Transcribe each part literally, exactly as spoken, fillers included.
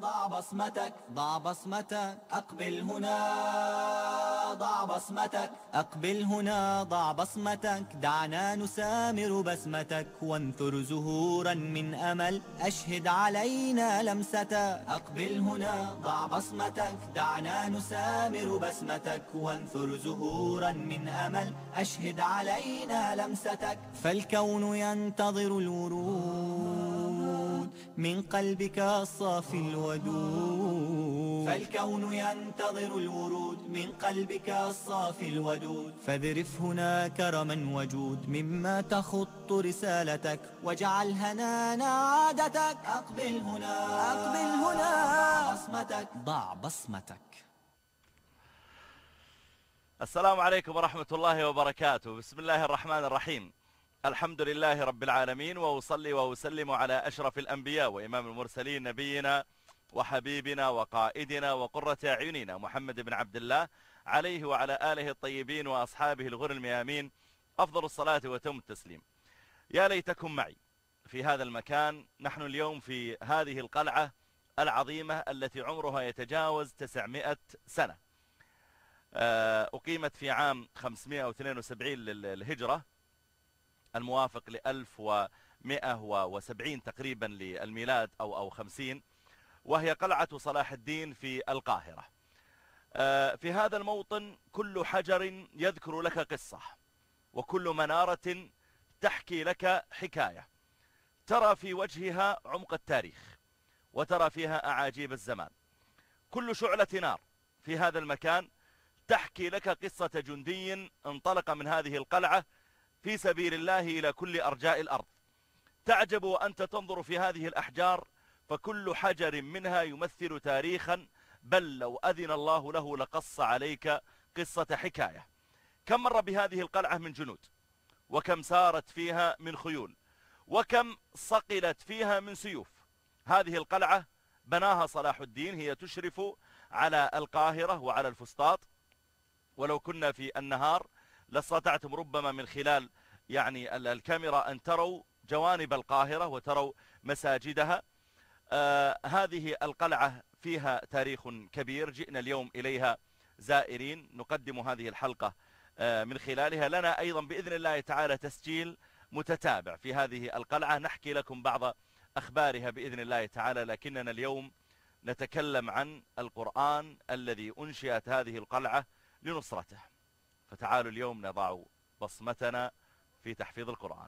ضع بصمتك ضع بصمتك أقبل هنا ضع بصمتك أقبل هنا ضع بصمتك دعنا نسامر بسمتك وانثر زهورا من أمل أشهد علينا لمستك أقبل هنا ضع بصمتك دعنا نسامر بسمتك وانثر زهورا من أمل أشهد علينا لمستك فالكون ينتظر الورود من قلبك الصافي الودود فالكون ينتظر الورود من قلبك الصافي الودود فاذرف هنا كرما وجود مما تخط رسالتك واجعل هنانا عادتك أقبل هنا أقبل هنا بصمتك ضع بصمتك. السلام عليكم ورحمة الله وبركاته. بسم الله الرحمن الرحيم. الحمد لله رب العالمين، وأصلي وأسلم على أشرف الأنبياء وإمام المرسلين نبينا وحبيبنا وقائدنا وقرة أعيننا محمد بن عبد الله عليه وعلى آله الطيبين وأصحابه الغر الميامين أفضل الصلاة وتم التسليم. يا ليتكم معي في هذا المكان. نحن اليوم في هذه القلعة العظيمة التي عمرها يتجاوز تسعمائة سنة. أقيمت في عام خمسمائة واثنين وسبعين للهجرة الموافق ل ألف ومائة وسبعين تقريبا للميلاد أو أو خمسين، وهي قلعة صلاح الدين في القاهرة. في هذا الموطن كل حجر يذكر لك قصة، وكل منارة تحكي لك حكاية، ترى في وجهها عمق التاريخ وترى فيها أعاجيب الزمان. كل شعلة نار في هذا المكان تحكي لك قصة جندي انطلق من هذه القلعة في سبيل الله إلى كل أرجاء الأرض. تعجب وأنت تنظر في هذه الأحجار، فكل حجر منها يمثل تاريخا، بل لو أذن الله له لقص عليك قصة حكاية. كم مر بهذه القلعة من جنود، وكم سارت فيها من خيول، وكم صقلت فيها من سيوف. هذه القلعة بناها صلاح الدين، هي تشرف على القاهرة وعلى الفسطاط، ولو كنا في النهار لاستطعتم ربما من خلال يعني الكاميرا أن تروا جوانب القاهرة وتروا مساجدها. آه هذه القلعة فيها تاريخ كبير، جئنا اليوم إليها زائرين نقدم هذه الحلقة آه من خلالها. لنا أيضا بإذن الله تعالى تسجيل متتابع في هذه القلعة، نحكي لكم بعض أخبارها بإذن الله تعالى، لكننا اليوم نتكلم عن القرآن الذي أنشئت هذه القلعة لنصرته. فتعالوا اليوم نضع بصمتنا في تحفيظ القرآن.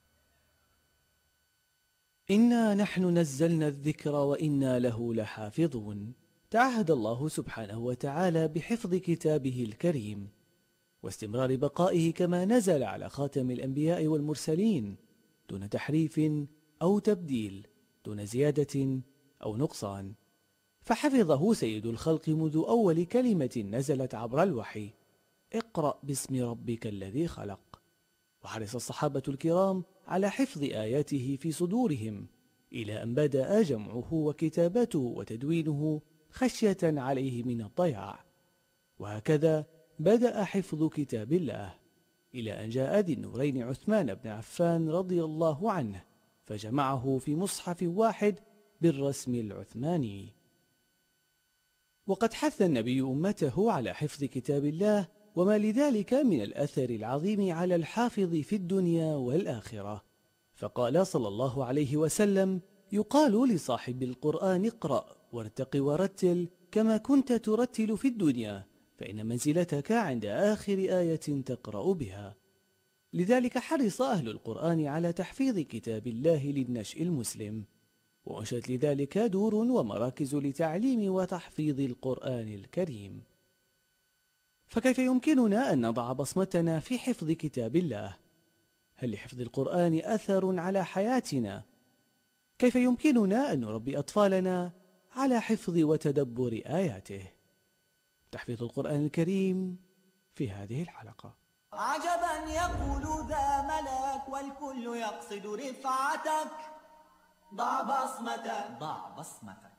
إنا نحن نزلنا الذكر وإنا له لحافظون. تعهد الله سبحانه وتعالى بحفظ كتابه الكريم واستمرار بقائه كما نزل على خاتم الأنبياء والمرسلين، دون تحريف أو تبديل، دون زيادة أو نقصان. فحفظه سيد الخلق منذ أول كلمة نزلت عبر الوحي: اقرأ باسم ربك الذي خلق. وحرص الصحابة الكرام على حفظ آياته في صدورهم، إلى أن بدأ جمعه وكتابته وتدوينه خشية عليه من الضياع. وهكذا بدأ حفظ كتاب الله، إلى أن جاء ذي النورين عثمان بن عفان رضي الله عنه فجمعه في مصحف واحد بالرسم العثماني. وقد حث النبي أمته على حفظ كتاب الله، وما لذلك من الأثر العظيم على الحافظ في الدنيا والآخرة. فقال صلى الله عليه وسلم: يقال لصاحب القرآن اقرأ وارتق ورتل كما كنت ترتل في الدنيا، فإن منزلتك عند آخر آية تقرأ بها. لذلك حرص أهل القرآن على تحفيظ كتاب الله للنشء المسلم، وأنشأت لذلك دور ومراكز لتعليم وتحفيظ القرآن الكريم. فكيف يمكننا أن نضع بصمتنا في حفظ كتاب الله؟ هل لحفظ القرآن أثر على حياتنا؟ كيف يمكننا أن نربي أطفالنا على حفظ وتدبر آياته؟ تحفيظ القرآن الكريم في هذه الحلقة. عجبا يقول ذا ملك والكل يقصد رفعتك، ضع بصمتك ضع بصمتك.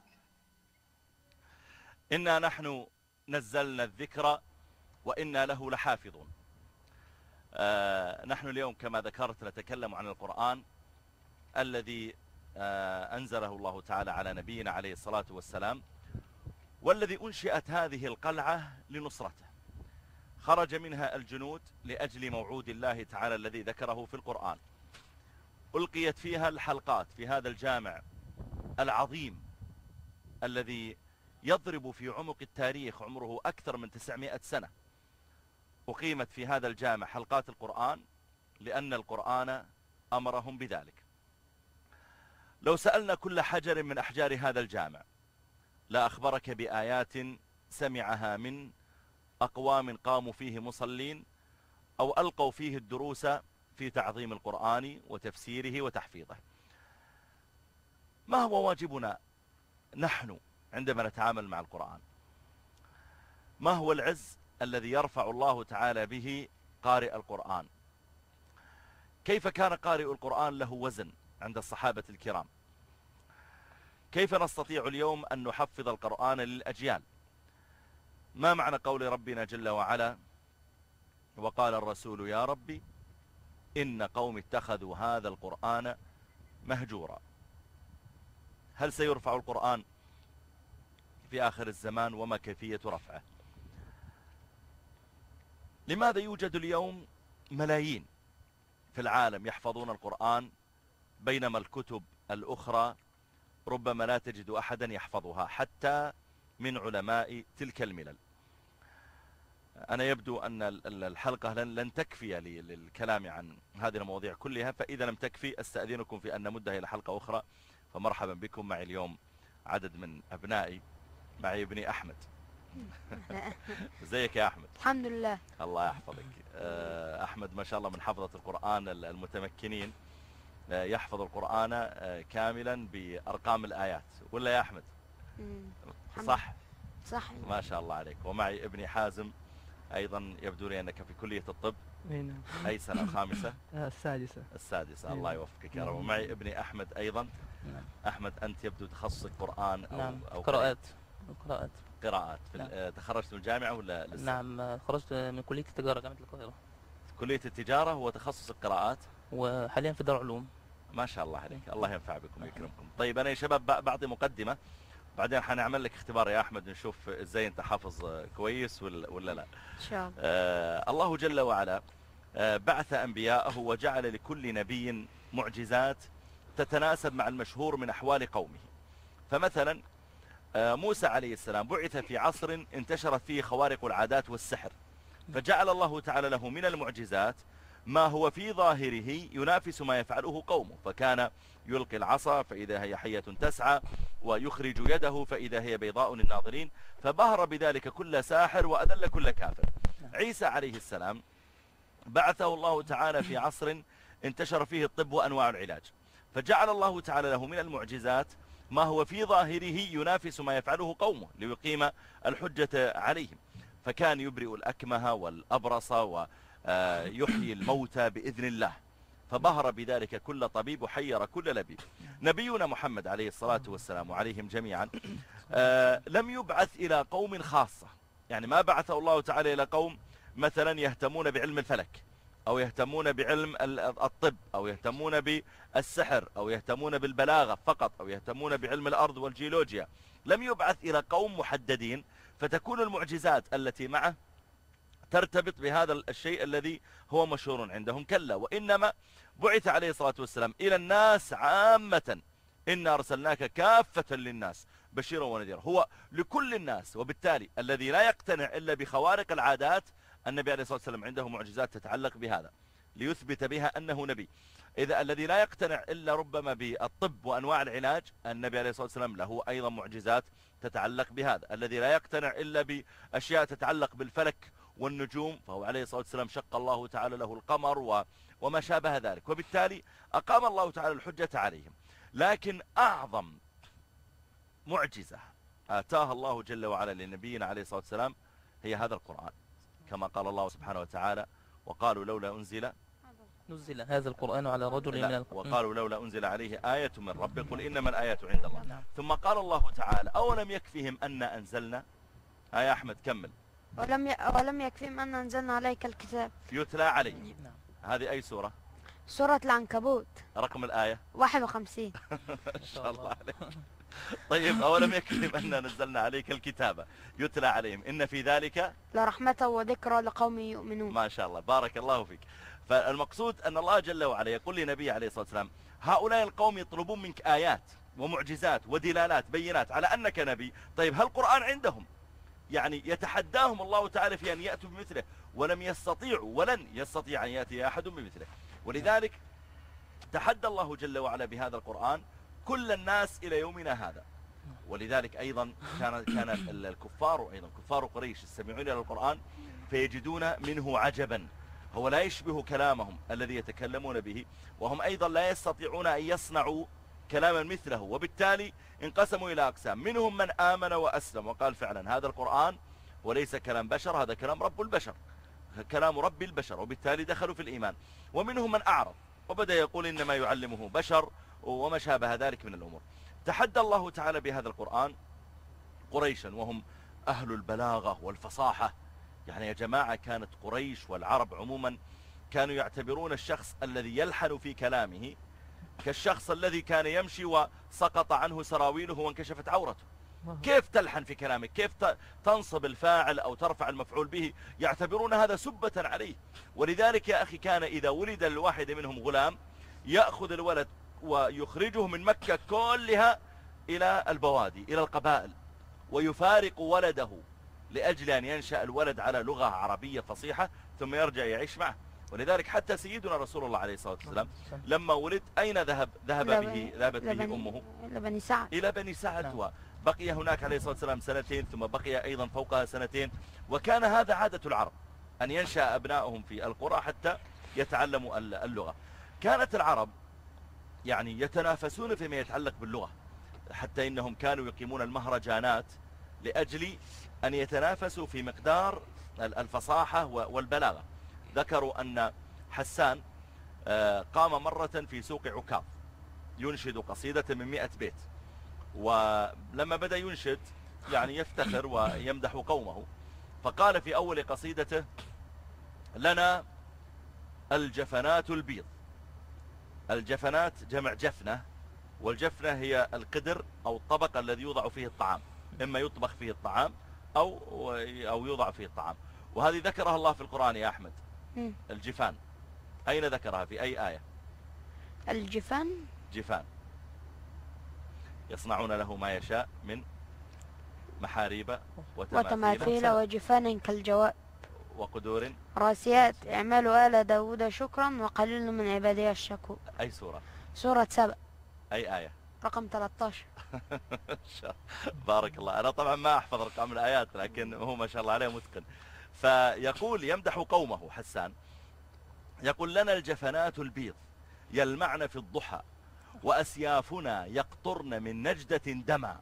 إنا نحن نزلنا الذكر وإنا له لحافظون. آه نحن اليوم كما ذكرت نتكلم عن القرآن الذي أنزله الله تعالى على نبينا عليه الصلاة والسلام، والذي أنشئت هذه القلعة لنصرته. خرج منها الجنود لأجل موعود الله تعالى الذي ذكره في القرآن. ألقيت فيها الحلقات في هذا الجامع العظيم الذي يضرب في عمق التاريخ، عمره أكثر من تسعمائة سنة. أقيمت في هذا الجامع حلقات القرآن لأن القرآن أمرهم بذلك. لو سألنا كل حجر من أحجار هذا الجامع لا أخبرك بآيات سمعها من أقوام قاموا فيه مصلين أو ألقوا فيه الدروس في تعظيم القرآن وتفسيره وتحفيظه. ما هو واجبنا نحن عندما نتعامل مع القرآن؟ ما هو العز الذي يرفع الله تعالى به قارئ القرآن؟ كيف كان قارئ القرآن له وزن عند الصحابة الكرام؟ كيف نستطيع اليوم أن نحفظ القرآن للأجيال؟ ما معنى قول ربنا جل وعلا وقال الرسول يا ربي إن قوم اتخذوا هذا القرآن مهجورا؟ هل سيرفع القرآن في آخر الزمان؟ وما كيفية رفعه؟ لماذا يوجد اليوم ملايين في العالم يحفظون القرآن بينما الكتب الأخرى ربما لا تجد أحدا يحفظها حتى من علماء تلك الملل؟ أنا يبدو أن الحلقة لن تكفي لي للكلام عن هذه المواضيع كلها، فإذا لم تكفي أستأذنكم في أن نمدها إلى حلقة أخرى. فمرحبا بكم. معي اليوم عدد من أبنائي، معي ابني أحمد. ازيك يا أحمد؟ الحمد لله. الله يحفظك. أحمد ما شاء الله من حفظة القرآن المتمكنين، يحفظ القرآن كاملا بأرقام الآيات، ولا يا أحمد؟ صح؟ صح ما شاء الله عليك. ومعي ابني حازم أيضا، يبدو لي أنك في كلية الطب. نعم. أي سنة؟ الخامسة؟ السادسة. السادسة. الله يوفقك يا رب. ومعي ابني أحمد أيضا. نعم. أحمد أنت يبدو تخصص القرآن أو, نعم. أو قراءات قراءات قراءات في نعم. تخرجت من الجامعة ولا لسه؟ نعم، خرجت من كلية التجارة جامعة القاهرة. كلية التجارة هو تخصص القراءات، وحاليا في دار علوم. ما شاء الله عليك. الله ينفع بكم ويكرمكم. طيب أنا يا شباب بعطي مقدمة، بعدين حنعمل لك اختبار يا أحمد نشوف إزاي أنت حافظ كويس ولا, ولا لا. إن شاء الله. آه الله جل وعلا آه بعث أنبياءه وجعل لكل نبي معجزات تتناسب مع المشهور من أحوال قومه. فمثلا آه موسى عليه السلام بعث في عصر انتشرت فيه خوارق العادات والسحر، فجعل الله تعالى له من المعجزات ما هو في ظاهره ينافس ما يفعله قومه، فكان يلقي العصا فإذا هي حية تسعى، ويخرج يده فإذا هي بيضاء للناظرين، فبهر بذلك كل ساحر وأذل كل كافر. عيسى عليه السلام بعثه الله تعالى في عصر انتشر فيه الطب وأنواع العلاج، فجعل الله تعالى له من المعجزات ما هو في ظاهره ينافس ما يفعله قومه ليقيم الحجة عليهم، فكان يبرئ الأكمه والأبرص ويحيي الموتى بإذن الله، فبهر بذلك كل طبيب وحير كل لبيب. نبينا محمد عليه الصلاة والسلام وعليهم جميعا آه لم يبعث إلى قوم خاصة، يعني ما بعثه الله تعالى إلى قوم مثلا يهتمون بعلم الفلك أو يهتمون بعلم الطب أو يهتمون بالسحر أو يهتمون بالبلاغة فقط أو يهتمون بعلم الأرض والجيولوجيا. لم يبعث إلى قوم محددين فتكون المعجزات التي معه ترتبط بهذا الشيء الذي هو مشهور عندهم، كلا، وإنما بعث عليه الصلاة والسلام إلى الناس عامة. إنا أرسلناك كافة للناس بشيرا ونذيرا، هو لكل الناس. وبالتالي الذي لا يقتنع إلا بخوارق العادات، النبي عليه الصلاة والسلام عنده معجزات تتعلق بهذا ليثبت بها أنه نبي. إذا الذي لا يقتنع إلا ربما بالطب وأنواع العلاج، النبي عليه الصلاة والسلام له أيضا معجزات تتعلق بهذا. الذي لا يقتنع إلا بأشياء تتعلق بالفلك والنجوم، فهو عليه الصلاة والسلام شق الله تعالى له القمر و... وما شابه ذلك، وبالتالي أقام الله تعالى الحجة عليهم. لكن أعظم معجزة آتاها الله جل وعلا لنبينا عليه الصلاة والسلام هي هذا القرآن، كما قال الله سبحانه وتعالى وقالوا لولا أنزل نزل هذا القرآن على رجل من الق... وقالوا لولا أنزل عليه آية من ربك قل إنما الآيات عند الله. نعم. ثم قال الله تعالى أولم يكفهم أن أنزلنا. آية أحمد كمل. ولم ي... ولم يكفهم أن أنزلنا عليك الكتاب يتلى عليه. نعم. هذه أي سورة؟ سورة العنكبوت رقم الآية واحد وخمسين. ما شاء الله عليك. طيب أولم يكفي أننا نزلنا عليك الكتابة يتلى عليهم إن في ذلك لرحمة وذكرى لقوم يؤمنون. ما شاء الله بارك الله فيك. فالمقصود أن الله جل وعلا يقول لنبي عليه الصلاة والسلام هؤلاء القوم يطلبون منك آيات ومعجزات ودلالات بينات على أنك نبي. طيب هل القرآن عندهم؟ يعني يتحداهم الله تعالى في أن يأتوا بمثله ولم يستطيعوا ولن يستطيع أن يأتي أحد بمثله. ولذلك تحدى الله جل وعلا بهذا القرآن كل الناس إلى يومنا هذا. ولذلك أيضا كان كان الكفار أيضا كفار قريش يستمعون إلى القرآن فيجدون منه عجبا. هو لا يشبه كلامهم الذي يتكلمون به، وهم أيضا لا يستطيعون أن يصنعوا كلاما مثله، وبالتالي انقسموا إلى أقسام. منهم من آمن وأسلم وقال فعلا هذا القرآن وليس كلام بشر، هذا كلام رب البشر، كلام رب البشر، وبالتالي دخلوا في الإيمان. ومنهم من أعرض وبدأ يقول إنما يعلمه بشر وما شابه ذلك من الأمور. تحدى الله تعالى بهذا القرآن قريشا وهم أهل البلاغة والفصاحة. يعني يا جماعة كانت قريش والعرب عموما كانوا يعتبرون الشخص الذي يلحن في كلامه كالشخص الذي كان يمشي وسقط عنه سراويله وانكشفت عورته. كيف تلحن في كلامك؟ كيف تنصب الفاعل أو ترفع المفعول به؟ يعتبرون هذا سبة عليه. ولذلك يا أخي كان إذا ولد الواحد منهم غلام يأخذ الولد ويخرجه من مكة كلها إلى البوادي إلى القبائل ويفارق ولده لأجل أن ينشأ الولد على لغة عربية فصيحة ثم يرجع يعيش معه. ولذلك حتى سيدنا رسول الله عليه الصلاة والسلام لما ولد أين ذهب ذهب به ذهبت به أمه إلى بني سعد إلى بني سعد وبقي هناك عليه الصلاة والسلام سنتين ثم بقي أيضا فوقها سنتين. وكان هذا عادة العرب أن ينشأ أبنائهم في القرى حتى يتعلموا اللغة. كانت العرب يعني يتنافسون فيما يتعلق باللغة، حتى إنهم كانوا يقيمون المهرجانات لأجل أن يتنافسوا في مقدار الفصاحة والبلاغة. ذكروا أن حسان قام مرة في سوق عكاظ ينشد قصيدة من مئة بيت، ولما بدأ ينشد يعني يفتخر ويمدح قومه، فقال في أول قصيدته لنا الجفنات البيض. الجفنات جمع جفنة، والجفنة هي القدر أو الطبق الذي يوضع فيه الطعام، إما يطبخ فيه الطعام أو أو يوضع فيه الطعام. وهذه ذكرها الله في القرآن يا أحمد. الجفان أين ذكرها في أي آية؟ الجفان جفان يصنعون له ما يشاء من محاريب وتماثيل, وتماثيل وجفان كالجواب وقدور راسيات. اعملوا آل داود شكرا وقليل من عبادي الشكور. أي سورة؟ سورة سبأ. أي آية؟ رقم ثلاثة عشر. بارك الله. أنا طبعا ما أحفظ أرقام الآيات لكن هو ما شاء الله عليه متقن. فيقول يمدح قومه حسان، يقول لنا الجفنات البيض يلمعن في الضحى وأسيافنا يقطرن من نجدة دما.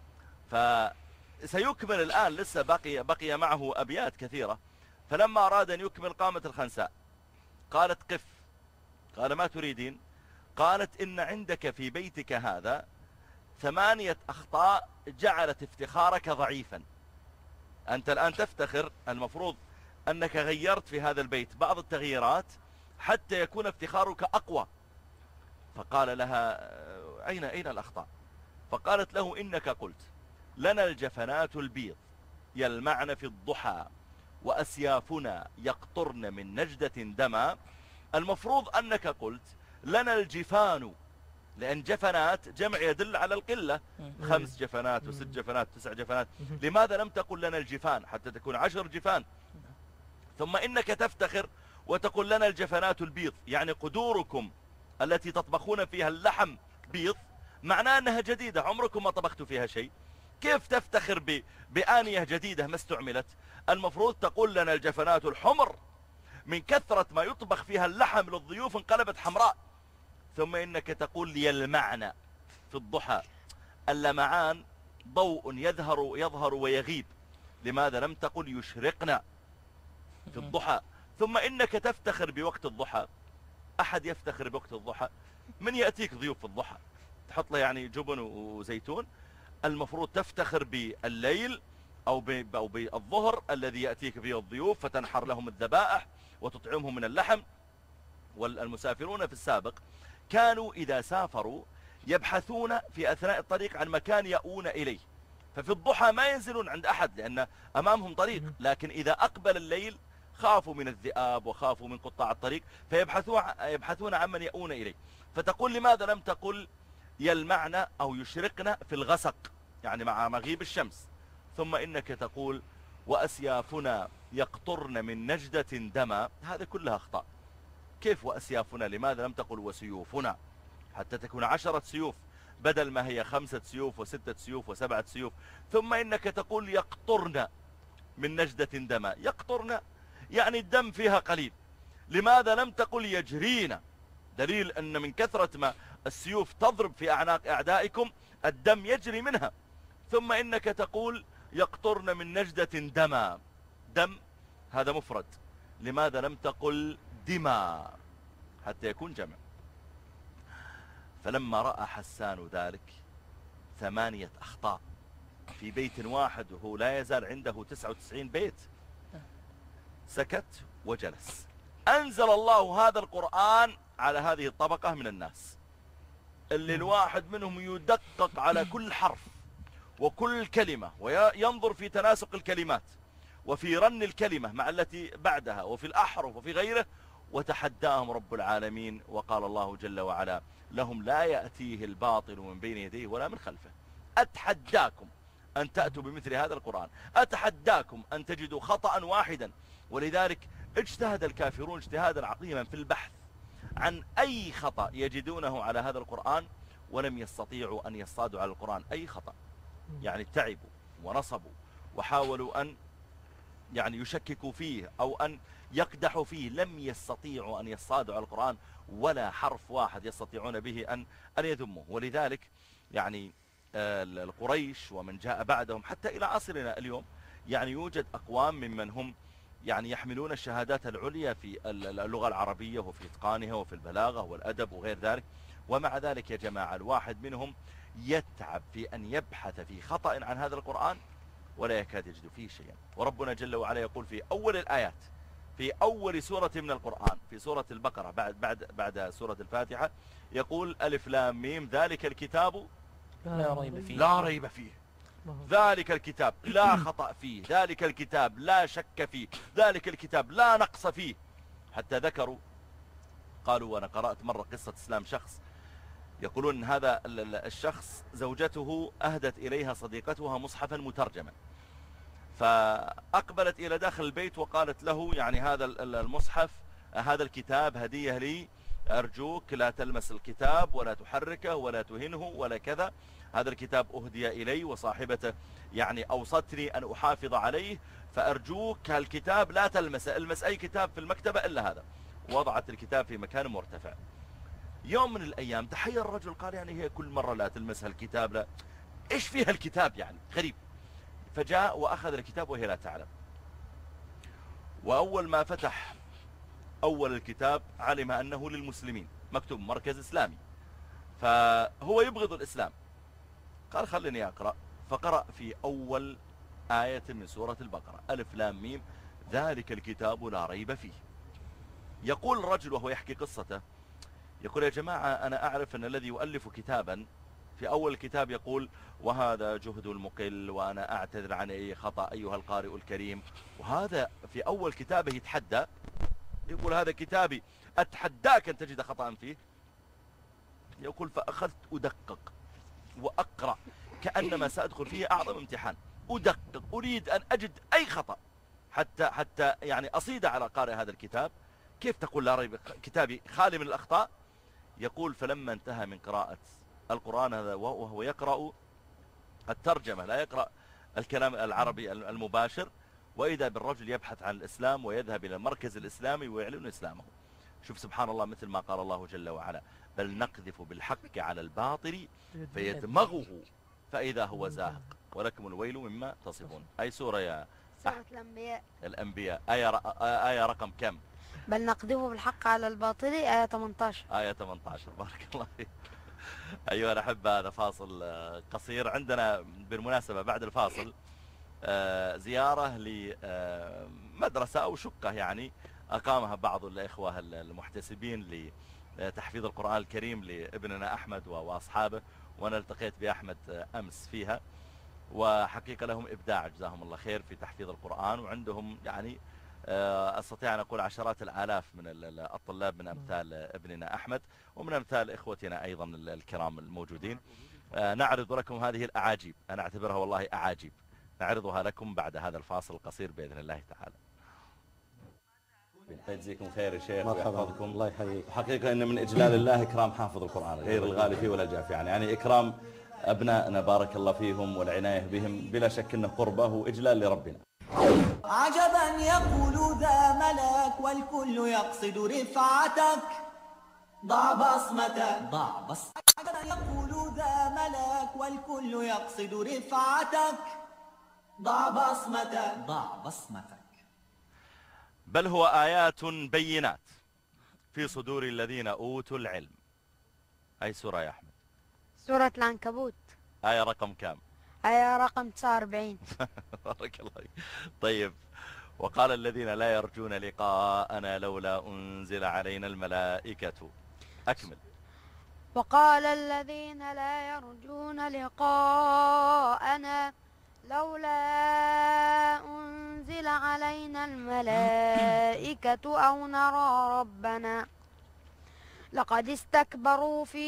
فسيكمل الآن، لسه بقي, بقي معه أبيات كثيرة. فلما أراد أن يكمل قامت الخنساء قالت قف. قال ما تريدين؟ قالت إن عندك في بيتك هذا ثمانية أخطاء جعلت افتخارك ضعيفا. أنت الآن تفتخر، المفروض أنك غيرت في هذا البيت بعض التغييرات حتى يكون افتخارك أقوى. فقال لها أين أين الأخطاء؟ فقالت له إنك قلت لنا الجفنات البيض يلمعن في الضحى وأسيافنا يقطرن من نجدة دما. المفروض أنك قلت لنا الجفان، لأن جفنات جمع يدل على القلة، خمس جفنات وست جفنات تسع جفنات. لماذا لم تقل لنا الجفان حتى تكون عشر جفان؟ ثم إنك تفتخر وتقول لنا الجفنات البيض، يعني قدوركم التي تطبخون فيها اللحم بيض، معناه أنها جديدة عمركم ما طبختوا فيها شيء. كيف تفتخر ب... بآنية جديدة ما استعملت؟ المفروض تقول لنا الجفنات الحمر، من كثرة ما يطبخ فيها اللحم للضيوف انقلبت حمراء. ثم إنك تقول لي المعنى في الضحى. اللمعان ضوء يظهر يظهر ويغيب. لماذا لم تقل يشرقنا في الضحى؟ ثم إنك تفتخر بوقت الضحى. أحد يفتخر بوقت الضحى؟ من يأتيك ضيوف في الضحى تحط له يعني جبن وزيتون؟ المفروض تفتخر بالليل أو بالظهر الذي يأتيك فيه الضيوف فتنحر لهم الذبائح وتطعمهم من اللحم. والمسافرون في السابق كانوا إذا سافروا يبحثون في أثناء الطريق عن مكان يأوون إليه، ففي الضحى ما ينزلون عند أحد لأن أمامهم طريق، لكن إذا أقبل الليل خافوا من الذئاب وخافوا من قطاع الطريق فيبحثون عن من يأوون إليه. فتقول لماذا لم تقل يلمعن أو يشرقن في الغسق، يعني مع مغيب الشمس، ثم إنك تقول وأسيافنا يقطرن من نجدة دما. هذا كلها أخطاء. كيف وأسيافنا؟ لماذا لم تقل وسيوفنا حتى تكون عشرة سيوف بدل ما هي خمسة سيوف وستة سيوف وسبعة سيوف؟ ثم إنك تقول يقطرن من نجدة دما. يقطرن يعني الدم فيها قليل. لماذا لم تقل يجرين؟ دليل أن من كثرة ما السيوف تضرب في أعناق أعدائكم الدم يجري منها. ثم إنك تقول يقطرن من نجدة دما. دم هذا مفرد، لماذا لم تقل دماء حتى يكون جمع؟ فلما رأى حسان ذلك ثمانية أخطاء في بيت واحد وهو لا يزال عنده تسعة وتسعين بيت، سكت وجلس. أنزل الله هذا القرآن على هذه الطبقة من الناس اللي الواحد منهم يدقق على كل حرف وكل كلمة وينظر في تناسق الكلمات وفي رن الكلمة مع التي بعدها وفي الأحرف وفي غيره، وتحداهم رب العالمين وقال الله جل وعلا لهم لا يأتيه الباطل من بين يديه ولا من خلفه. أتحداكم أن تأتوا بمثل هذا القرآن، أتحداكم أن تجدوا خطأ واحدا. ولذلك اجتهد الكافرون اجتهادا عظيما في البحث عن أي خطأ يجدونه على هذا القرآن، ولم يستطيعوا أن يصطادوا على القرآن أي خطأ. يعني تعبوا ونصبوا وحاولوا أن يعني يشككوا فيه أو أن يقدحوا فيه، لم يستطيعوا أن يصطادوا على القرآن ولا حرف واحد يستطيعون به أن أن يذموه. ولذلك يعني القريش ومن جاء بعدهم حتى إلى عصرنا اليوم يعني يوجد أقوام ممن هم يعني يحملون الشهادات العليا في اللغة العربية وفي إتقانها وفي البلاغة والأدب وغير ذلك، ومع ذلك يا جماعة الواحد منهم يتعب في أن يبحث في خطأ عن هذا القرآن ولا يكاد يجد فيه شيئا. وربنا جل وعلا يقول في أول الآيات في أول سورة من القرآن في سورة البقرة بعد بعد بعد سورة الفاتحة يقول ألف لام ميم ذلك الكتاب لا ريب فيه لا ريب فيه ذلك الكتاب لا خطأ فيه ذلك الكتاب لا شك فيه ذلك الكتاب لا نقص فيه. حتى ذكروا قالوا، وأنا قرأت مرة قصة إسلام شخص يقولون هذا الشخص زوجته أهدت إليها صديقتها مصحفا مترجما، فأقبلت إلى داخل البيت وقالت له يعني هذا المصحف هذا الكتاب هدية لي، أرجوك لا تلمس الكتاب ولا تحركه ولا تهنه ولا كذا، هذا الكتاب أهدي إلي وصاحبته يعني أوصتني أن أحافظ عليه، فأرجوك هالكتاب لا تلمسه، المس أي كتاب في المكتبة إلا هذا. وضعت الكتاب في مكان مرتفع. يوم من الأيام تحير الرجل قال يعني هي كل مرة لا تلمس هالكتاب، لا إيش فيها الكتاب يعني غريب. فجاء وأخذ الكتاب وهي لا تعلم، وأول ما فتح أول الكتاب علم أنه للمسلمين مكتوب مركز إسلامي، فهو يبغض الإسلام. قال خليني أقرأ، فقرأ في أول آية من سورة البقرة ألف لام ميم ذلك الكتاب لا ريب فيه. يقول الرجل وهو يحكي قصته يقول يا جماعة أنا أعرف أن الذي يؤلف كتابا في أول الكتاب يقول وهذا جهد المقل وأنا أعتذر عن أي خطأ أيها القارئ الكريم، وهذا في أول كتابه يتحدى يقول هذا كتابي أتحداك أن تجد خطأ فيه. يقول فأخذت أدقق وأقرأ كأنما سأدخل فيه أعظم امتحان، أدقق أريد أن أجد أي خطأ حتى حتى يعني أصيد على قارئ هذا الكتاب. كيف تقول لا ريب كتابي خالي من الأخطاء؟ يقول فلما انتهى من قراءة القرآن هذا وهو يقرأ الترجمة لا يقرأ الكلام العربي المباشر، وإذا بالرجل يبحث عن الإسلام ويذهب إلى المركز الإسلامي ويعلن إسلامه. شوف سبحان الله، مثل ما قال الله جل وعلا بل نقذف بالحق على الباطل فيدمغه فإذا هو زاهق ولكم الويل مما تصفون. أي سورة يا سورة الأنبياء الأنبياء آية, آية رقم كم؟ بل نقذف بالحق على الباطل آية ثمانية عشر. آية ثمانية عشر بارك الله فيك. أيها الأحبة هذا فاصل قصير. عندنا بالمناسبة بعد الفاصل زيارة لمدرسة أو شقة يعني أقامها بعض الإخوة المحتسبين لتحفيظ القرآن الكريم لابننا أحمد وأصحابه، وأنا التقيت بأحمد أمس فيها، وحقيقة لهم إبداع جزاهم الله خير في تحفيظ القرآن، وعندهم يعني أستطيع أن أقول عشرات الآلاف من الطلاب من أمثال ابننا أحمد ومن أمثال إخوتنا أيضا الكرام الموجودين. نعرض لكم هذه الأعاجيب، أنا أعتبرها والله أعاجيب، نعرضها لكم بعد هذا الفاصل القصير بإذن الله تعالى. يجزيكم خير يا شيخ ويحفظكم. الله يحييك. وحقيقة إن من إجلال الله إكرام حافظ القرآن غير الغالي فيه ولا جاف، يعني يعني إكرام أبنائنا بارك الله فيهم والعناية بهم بلا شك أنه قربة وإجلال لربنا. عجبا يقول ذا ملك والكل يقصد رفعتك، ضع بصمتك ضع بصمتك. عجبا يقول ذا ملك والكل يقصد رفعتك، ضع بصمتك ضع بصمتك. بل هو آيات بينات في صدور الذين أوتوا العلم. أي سورة يا أحمد؟ سورة العنكبوت. آية رقم كام؟ آية رقم تسعة وأربعين. بارك الله. طيب، وقال الذين لا يرجون لقاءنا لولا أنزل علينا الملائكة. أكمل. وقال الذين لا يرجون لقاءنا لولا أنزل علينا الملائكة أو نرى ربنا لقد استكبروا في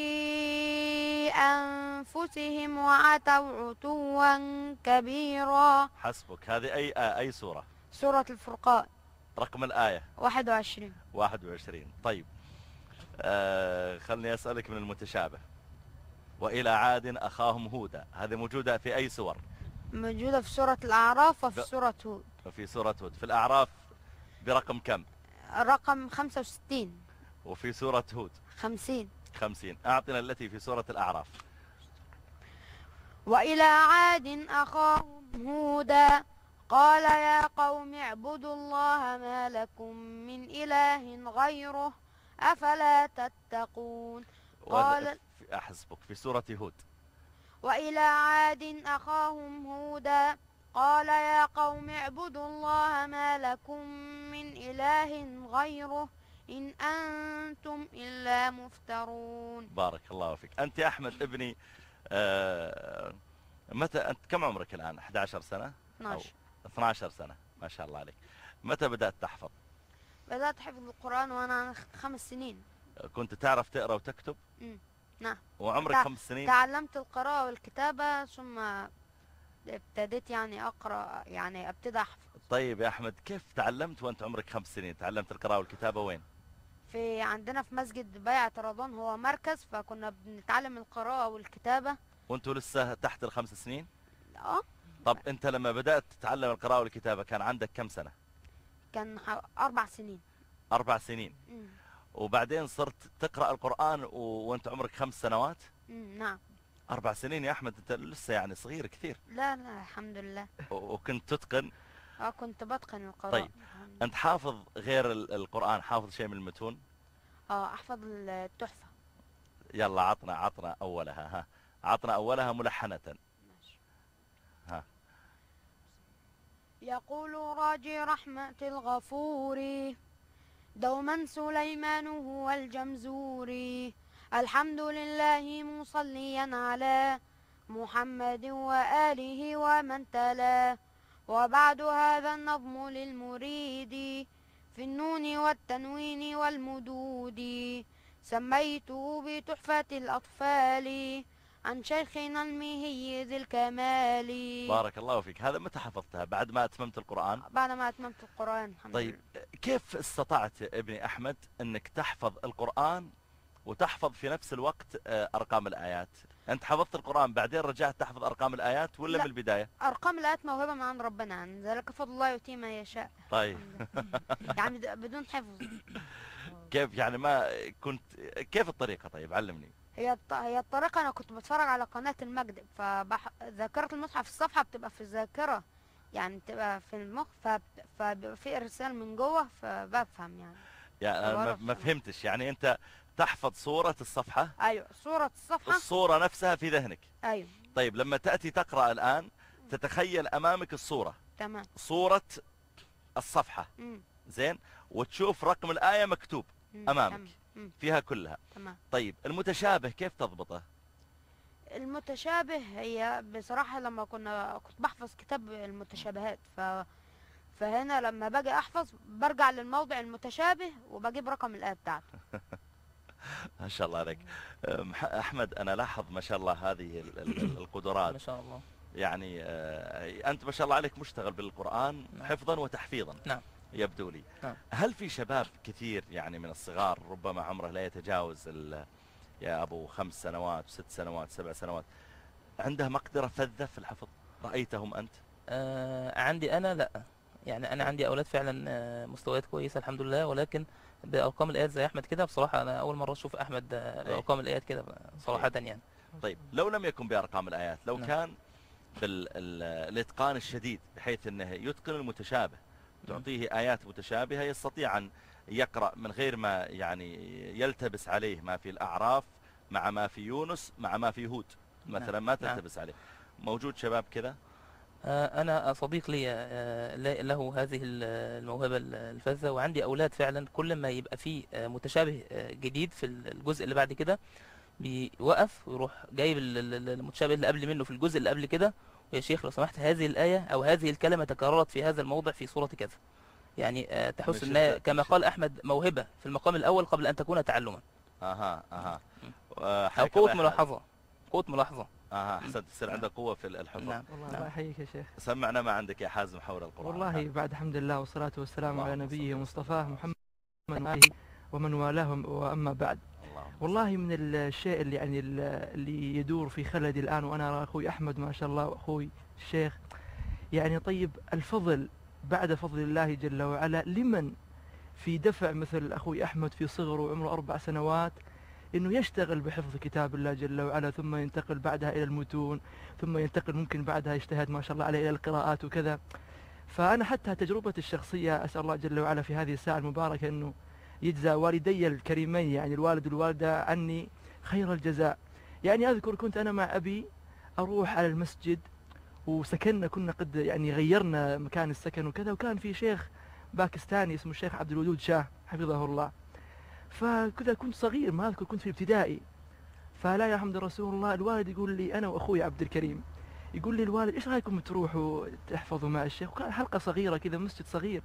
أنفسهم وعتوا عتوا كبيرا. حسبك. هذه أي آه أي سورة؟ سورة الفرقان. رقم الآية واحد وعشرين. واحد وعشرين. طيب، آه خلني أسألك من المتشابه. وإلى عاد أخاهم هودا، هذه موجودة في أي سور؟ موجودة في سورة الأعراف وفي سورة هود. وفي سورة هود. في الأعراف برقم كم؟ رقم خمسة وستين. وفي سورة هود خمسين. خمسين. أعطنا التي في سورة الأعراف. وإلى عاد أخاهم هودا قال يا قوم اعبدوا الله ما لكم من إله غيره أفلا تتقون. قال أحسبك. في سورة هود. وإلى عاد أخاهم هودا قال يا قوم اعبدوا الله ما لكم من إله غيره إن أنتم إلا مفترون. بارك الله فيك. أنت يا أحمد ابني، آه متى أنت كم عمرك الآن؟ أحد عشر سنة؟ اثنا عشر. اثنا عشر سنة، ما شاء الله عليك. متى بدأت تحفظ؟ بدأت حفظ القرآن وأنا خمس سنين. كنت تعرف تقرأ وتكتب؟ مم. نعم. وعمرك تع... خمس سنين؟ تعلمت القراءة والكتابة ثم ابتديت يعني أقرأ، يعني ابتدأ أحفظ. طيب يا أحمد، كيف تعلمت وأنت عمرك خمس سنين؟ تعلمت القراءة والكتابة وين؟ في عندنا في مسجد بيعة رمضان، هو مركز، فكنا بنتعلم القراءة والكتابة. وأنتوا لسه تحت الخمس سنين؟ اه. طب أنت لما بدأت تتعلم القراءة والكتابة كان عندك كم سنة؟ كان أربع سنين. أربع سنين. مم. وبعدين صرت تقرأ القرآن و... وأنت عمرك خمس سنوات؟ مم. نعم. أربع سنين يا أحمد، أنت لسه يعني صغير كثير. لا لا الحمد لله. و... وكنت تتقن؟ اه كنت بتقن القراءة. طيب، أنت حافظ غير القرآن، حافظ شيء من المتون؟ اه أحفظ التحفة. يلا عطنا عطنا أولها. ها عطنا أولها ملحنة. ماشي. ها. يقول راجي رحمة الغفور دوما سليمان هو الجمزوري الحمد لله مصليا على محمد وآله ومن تلا. وبعد هذا النظم للمريد في النون والتنوين والمدود سميته بتحفة الأطفال عن شيخنا المهي ذي الكمال. بارك الله فيك. هذا متى حفظتها؟ بعد ما أتممت القرآن؟ بعد ما أتممت القرآن الحمد طيب لله. كيف استطعت ابني أحمد أنك تحفظ القرآن وتحفظ في نفس الوقت أرقام الآيات؟ أنت حفظت القرآن بعدين رجعت تحفظ أرقام الآيات ولا لا. من البداية؟ أرقام الآيات موهبة من عند ربنا، يعني ذلك فضل الله يؤتيه من يشاء. طيب. يعني بدون حفظ. كيف يعني ما كنت، كيف الطريقة؟ طيب علمني. هي الط... هي الطريقة، أنا كنت بتفرج على قناة المجد، فذاكرة المصحف الصفحة بتبقى في الذاكرة، يعني بتبقى في المخ، فب... فبيبقى في إرسال من جوه فبفهم يعني. يعني أنا ما... ما فهمتش، يعني أنت تحفظ صورة الصفحة؟ أيوة صورة الصفحة، الصورة نفسها في ذهنك. أيوة. طيب لما تأتي تقرأ الآن تتخيل أمامك الصورة. تمام. صورة الصفحة. مم. زين، وتشوف رقم الآية مكتوب مم، أمامك تمام. مم، فيها كلها. تمام. طيب المتشابه كيف تضبطه؟ المتشابه هي بصراحة لما كنا كنت بحفظ كتاب المتشابهات، ف فهنا لما باجي احفظ برجع للموضع المتشابه وبجيب رقم الآية بتاعته. ما شاء الله عليك. أم، أحمد، أنا لاحظ ما شاء الله هذه ال- ال- القدرات. ما شاء الله. يعني آه، أنت ما شاء الله عليك مشتغل بالقرآن نعم. حفظا وتحفيظا. نعم. يبدو لي. نعم. هل في شباب كثير يعني من الصغار ربما عمره لا يتجاوز ال- يا أبو خمس سنوات وست سنوات سبع سنوات عنده مقدرة فذة في الحفظ؟ رأيتهم أنت؟ آه عندي أنا لا، يعني أنا عندي أولاد فعلا آه، مستويات كويسة الحمد لله، ولكن بأرقام الآيات زي أحمد كده بصراحة أنا أول مرة أشوف أحمد آه، بأرقام الآيات كده صراحة يعني. طيب لو لم يكن بأرقام الآيات، لو نعم. كان بالإتقان الشديد بحيث أنه يتقن المتشابه، تعطيه آيات متشابهة يستطيع أن يقرأ من غير ما يعني يلتبس عليه ما في الأعراف مع ما في يونس مع ما في هود مثلا، ما نعم. تلتبس عليه. موجود شباب كذا؟ آه، أنا صديق لي آه، لا- له هذه ال- الموهبة الفذة، وعندي أولاد فعلا كل ما يبقى فيه آه، متشابه آه، جديد في الجزء اللي بعد كده بيوقف ويروح جايب ال- ال- المتشابه اللي قبل منه في الجزء اللي قبل كده، ويا شيخ لو سمحت هذه الآية أو هذه الكلمة تكررت في هذا الموضع في سورة كذا. يعني آه، مش تحس أنها الت- كما مش- قال أحمد موهبة في المقام الأول قبل أن تكون تعلما، أها أها أو حياك قوة الله يا ملاحظة. قوة ملاحظة. أها أحسنت، تصير عندك قوة في الحفظ. نعم. والله نعم. الله يحييك يا شيخ. سمعنا ما عندك يا حازم حول القرآن. والله بعد الحمد لله والصلاة والسلام على اللهم صل نبيه وسلم مصطفاه على محمد وآله ومن والاه، وأما بعد. اللهم والله من الشيء اللي يعني اللي يدور في خلدي الآن وأنا أرى أخوي أحمد ما شاء الله وأخوي الشيخ، يعني طيب الفضل بعد فضل الله جل وعلا لمن في دفع مثل أخوي أحمد في صغره وعمره أربع سنوات إنه يشتغل بحفظ كتاب الله جل وعلا، ثم ينتقل بعدها إلى المتون، ثم ينتقل ممكن بعدها يجتهد ما شاء الله عليه إلى القراءات وكذا. فأنا حتى تجربتي الشخصية أسأل الله جل وعلا في هذه الساعة المباركة أنه يجزى والدي الكريمين يعني الوالد والوالدة عني خير الجزاء. يعني أذكر كنت أنا مع أبي أروح على المسجد، وسكننا كنا قد يعني غيرنا مكان السكن وكذا، وكان في شيخ باكستاني اسمه الشيخ عبد الودود شاه حفظه الله. فكذا كنت صغير ما أذكر كنت في ابتدائي، فلا يا حمد رسول الله الوالد يقول لي أنا وأخوي عبد الكريم، يقول لي الوالد إيش رأيكم تروحوا تحفظوا مع الشيخ؟ وكان حلقة صغيرة كذا مسجد صغير.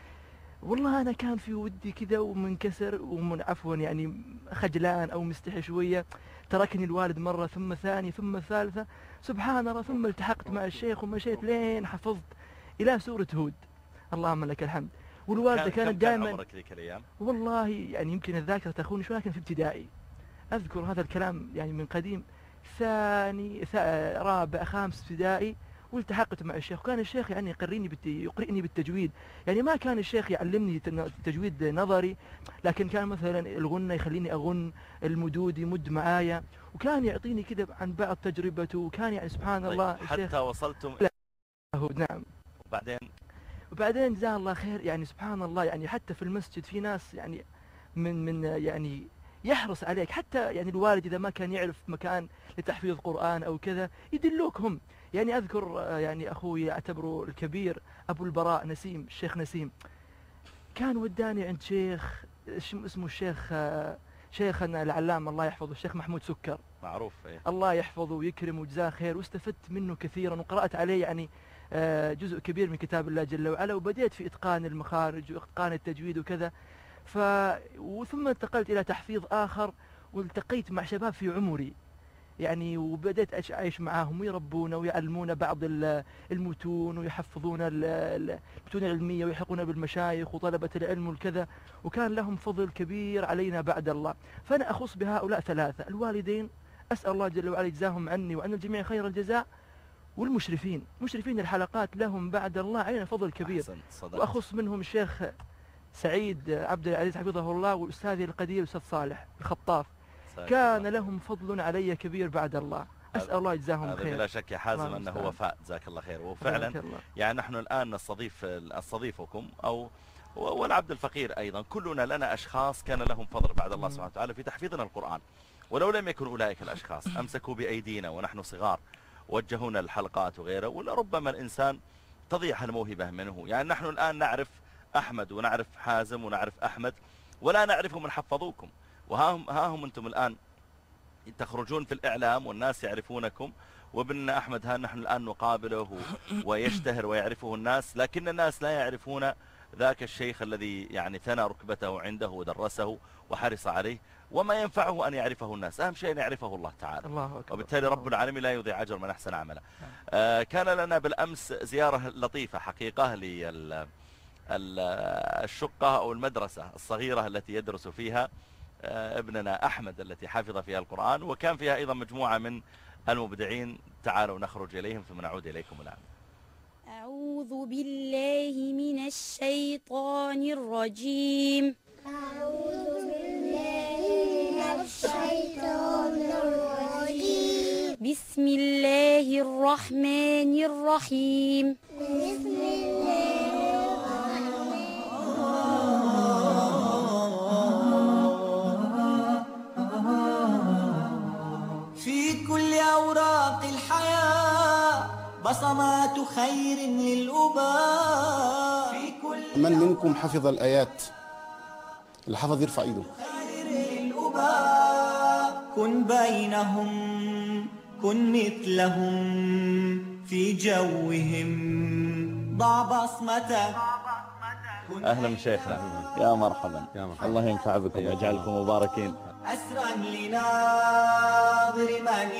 والله أنا كان في ودي كذا ومنكسر ومن عفوا يعني خجلان أو مستحي شوية. تركني الوالد مرة ثم ثانية ثم ثالثة، سبحان الله، ثم التحقت مع الشيخ ومشيت لين حفظت إلى سورة هود، اللهم لك الحمد. والوالدة كان كانت كم كان دائما عمرك ذيك الأيام؟ والله يعني يمكن الذاكرة تخوني شوي، لكن في ابتدائي أذكر هذا الكلام يعني من قديم، ثاني ثا رابع خامس ابتدائي، والتحقت مع الشيخ. وكان الشيخ يعني يقريني بالت... يقرئني بالتجويد، يعني ما كان الشيخ يعلمني تن- تجويد نظري، لكن كان مثلا الغنة يخليني أغن، المدود يمد معايا، وكان يعطيني كذا عن بعض تجربته، وكان يعني سبحان طيب الله الشيخ حتى وصلتم لا. نعم. وبعدين وبعدين جزاه الله خير، يعني سبحان الله يعني حتى في المسجد في ناس يعني من من يعني يحرص عليك، حتى يعني الوالد إذا ما كان يعرف مكان لتحفيظ قرآن أو كذا يدلوك هم. يعني أذكر آه، يعني أخوي أعتبره الكبير أبو البراء نسيم، الشيخ نسيم، كان وداني عند شيخ شم- اسمه الشيخ آه، شيخنا العلامة الله يحفظه الشيخ محمود سكر، معروف إيه؟ الله يحفظه ويكرمه وجزاه خير، واستفدت منه كثيرا وقرأت عليه يعني آه، جزء كبير من كتاب الله جل وعلا، وبديت في إتقان المخارج وإتقان التجويد وكذا. ف وثم انتقلت إلى تحفيظ آخر، والتقيت مع شباب في عمري يعني، وبدأت أش- أعيش معاهم ويربونا ويعلمونا بعض ال- المتون، ويحفظون ال- ال- المتون العلمية، ويلحقون بالمشايخ وطلبة العلم والكذا، وكان لهم فضل كبير علينا بعد الله. فأنا أخص بهؤلاء ثلاثة: الوالدين، أسأل الله جل وعلا يجزاهم عني وعن الجميع خير الجزاء، والمشرفين، مشرفين الحلقات لهم بعد الله علينا فضل كبير. أحسنت، صدقت. وأخص منهم الشيخ سعيد عبد العزيز حفظه الله، وأستاذي القدير الأستاذ صالح الخطاف، ساك كان الله. لهم فضل علي كبير بعد الله، أسأل الله يجزاهم هذا خير. بلا شك يا حازم الله أنه المستعان. وفاء، جزاك الله خير. وفعلا بارك الله. يعني نحن الآن نستضيف نستضيفكم أو والعبد الفقير أيضا، كلنا لنا أشخاص كان لهم فضل بعد الله مم. سبحانه وتعالى في تحفيظنا القرآن، ولو لم يكن أولئك الأشخاص أمسكوا بأيدينا ونحن صغار وجهونا الحلقات وغيره، ولربما الإنسان تضيع الموهبة منه. يعني نحن الآن نعرف أحمد ونعرف حازم ونعرف أحمد ولا نعرفهم من حفظوكم، وها هم, ها هم أنتم الآن تخرجون في الإعلام والناس يعرفونكم، وابن أحمد ها نحن الآن نقابله ويشتهر ويعرفه الناس، لكن الناس لا يعرفون ذاك الشيخ الذي يعني ثنى ركبته عنده ودرسه وحرص عليه، وما ينفعه أن يعرفه الناس، أهم شيء أن يعرفه الله تعالى. الله أكبر. وبالتالي رب العالمين لا يضيع أجر من أحسن عمله. آه كان لنا بالأمس زيارة لطيفة حقيقة للشقة أو المدرسة الصغيرة التي يدرس فيها آه ابننا أحمد التي حفظ فيها القرآن، وكان فيها أيضا مجموعة من المبدعين. تعالوا نخرج إليهم ثم نعود إليكم الآن. أعوذ بالله من الشيطان الرجيم. أعوذ بالله من الشيطان الرجيم. بسم الله الرحمن الرحيم. بسم الله الرحمن الرحيم. في كل أوراق الحياة بصمات خير للأباء. في كل من منكم حفظ الآيات؟ اللي حفظ يرفع ايده. خير للأباء كن بينهم كن مثلهم في جوهم ضع بصمتك. أهلا شيخنا، يا مرحبا. يا مرحبا. الله ينفع بكم ويجعلكم مباركين. أسرا لناظر من